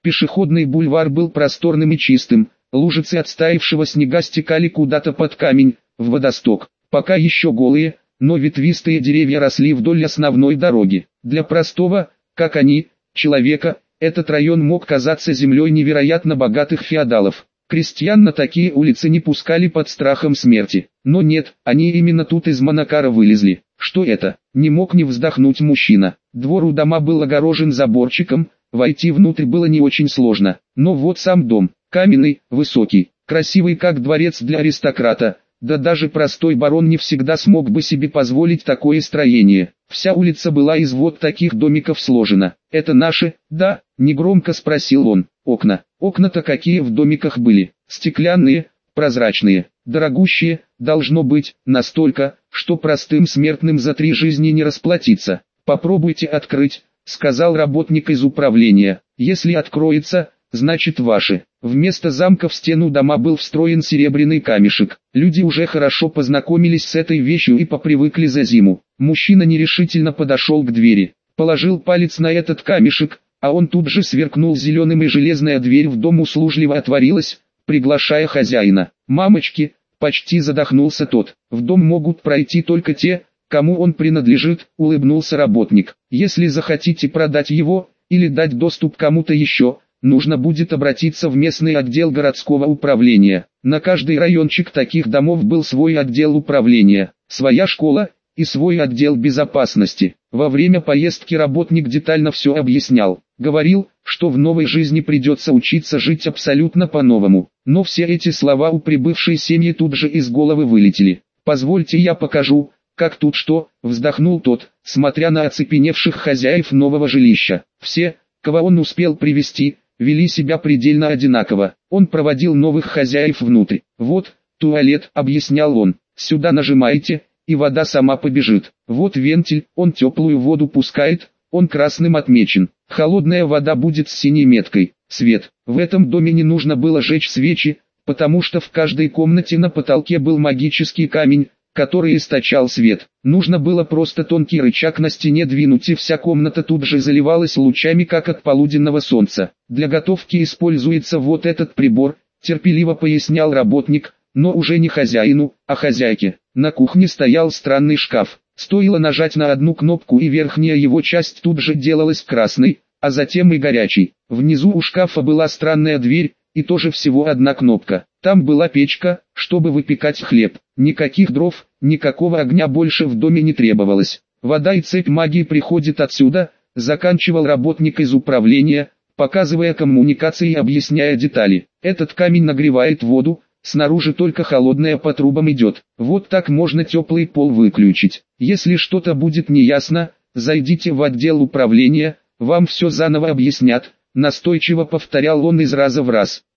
Пешеходный бульвар был просторным и чистым, лужицы от таявшего снега стекали куда-то под камень, в водосток. Пока еще голые, но ветвистые деревья росли вдоль основной дороги. Для простого, как они, человека, этот район мог казаться землей невероятно богатых феодалов. Крестьян на такие улицы не пускали под страхом смерти. Но нет, они именно тут из Монакара вылезли. Что это? Не мог не вздохнуть мужчина. Двор у дома был огорожен заборчиком, войти внутрь было не очень сложно. Но вот сам дом, каменный, высокий, красивый как дворец для аристократа. Да даже простой барон не всегда смог бы себе позволить такое строение. Вся улица была из вот таких домиков сложена. «Это наши?» «Да», — негромко спросил он. «Окна. Окна-то какие в домиках были? Стеклянные, прозрачные, дорогущие, должно быть, настолько, что простым смертным за 3 жизни не расплатиться. Попробуйте открыть», — сказал работник из управления. «Если откроется, значит ваши». Вместо замка в стену дома был встроен серебряный камешек. Люди уже хорошо познакомились с этой вещью и попривыкли за зиму. Мужчина нерешительно подошел к двери, положил палец на этот камешек, а он тут же сверкнул зеленым, и железная дверь в дом услужливо отворилась, приглашая хозяина. «Мамочки!» — почти задохнулся тот. «В дом могут пройти только те, кому он принадлежит», — улыбнулся работник. «Если захотите продать его, или дать доступ кому-то еще, нужно будет обратиться в местный отдел городского управления». На каждый райончик таких домов был свой отдел управления, своя школа и свой отдел безопасности. Во время поездки работник детально все объяснял. Говорил, что в новой жизни придется учиться жить абсолютно по-новому. Но все эти слова у прибывшей семьи тут же из головы вылетели. «Позвольте я покажу, как тут что», — вздохнул тот, смотря на оцепеневших хозяев нового жилища. Все, кого он успел привести, вели себя предельно одинаково. Он проводил новых хозяев внутрь. «Вот, туалет», — объяснял он, — «сюда нажимаете, и вода сама побежит. Вот вентиль, он теплую воду пускает, он красным отмечен. Холодная вода будет с синей меткой. Свет. В этом доме не нужно было жечь свечи, потому что в каждой комнате на потолке был магический камень, который источал свет. Нужно было просто тонкий рычаг на стене двинуть, и вся комната тут же заливалась лучами, как от полуденного солнца. Для готовки используется вот этот прибор, терпеливо пояснял работник, но уже не хозяину, а хозяйке. На кухне стоял странный шкаф. Стоило нажать на одну кнопку, и верхняя его часть тут же делалась красной, а затем и горячей. Внизу у шкафа была странная дверь, и тоже всего одна кнопка. Там была печка, чтобы выпекать хлеб. Никаких дров, никакого огня больше в доме не требовалось. «Вода и цепь магии приходит отсюда», — заканчивал работник из управления, показывая коммуникации и объясняя детали. «Этот камень нагревает воду, снаружи только холодная по трубам идет. Вот так можно теплый пол выключить. Если что-то будет неясно, зайдите в отдел управления, вам все заново объяснят», — настойчиво повторял он из раза в раз.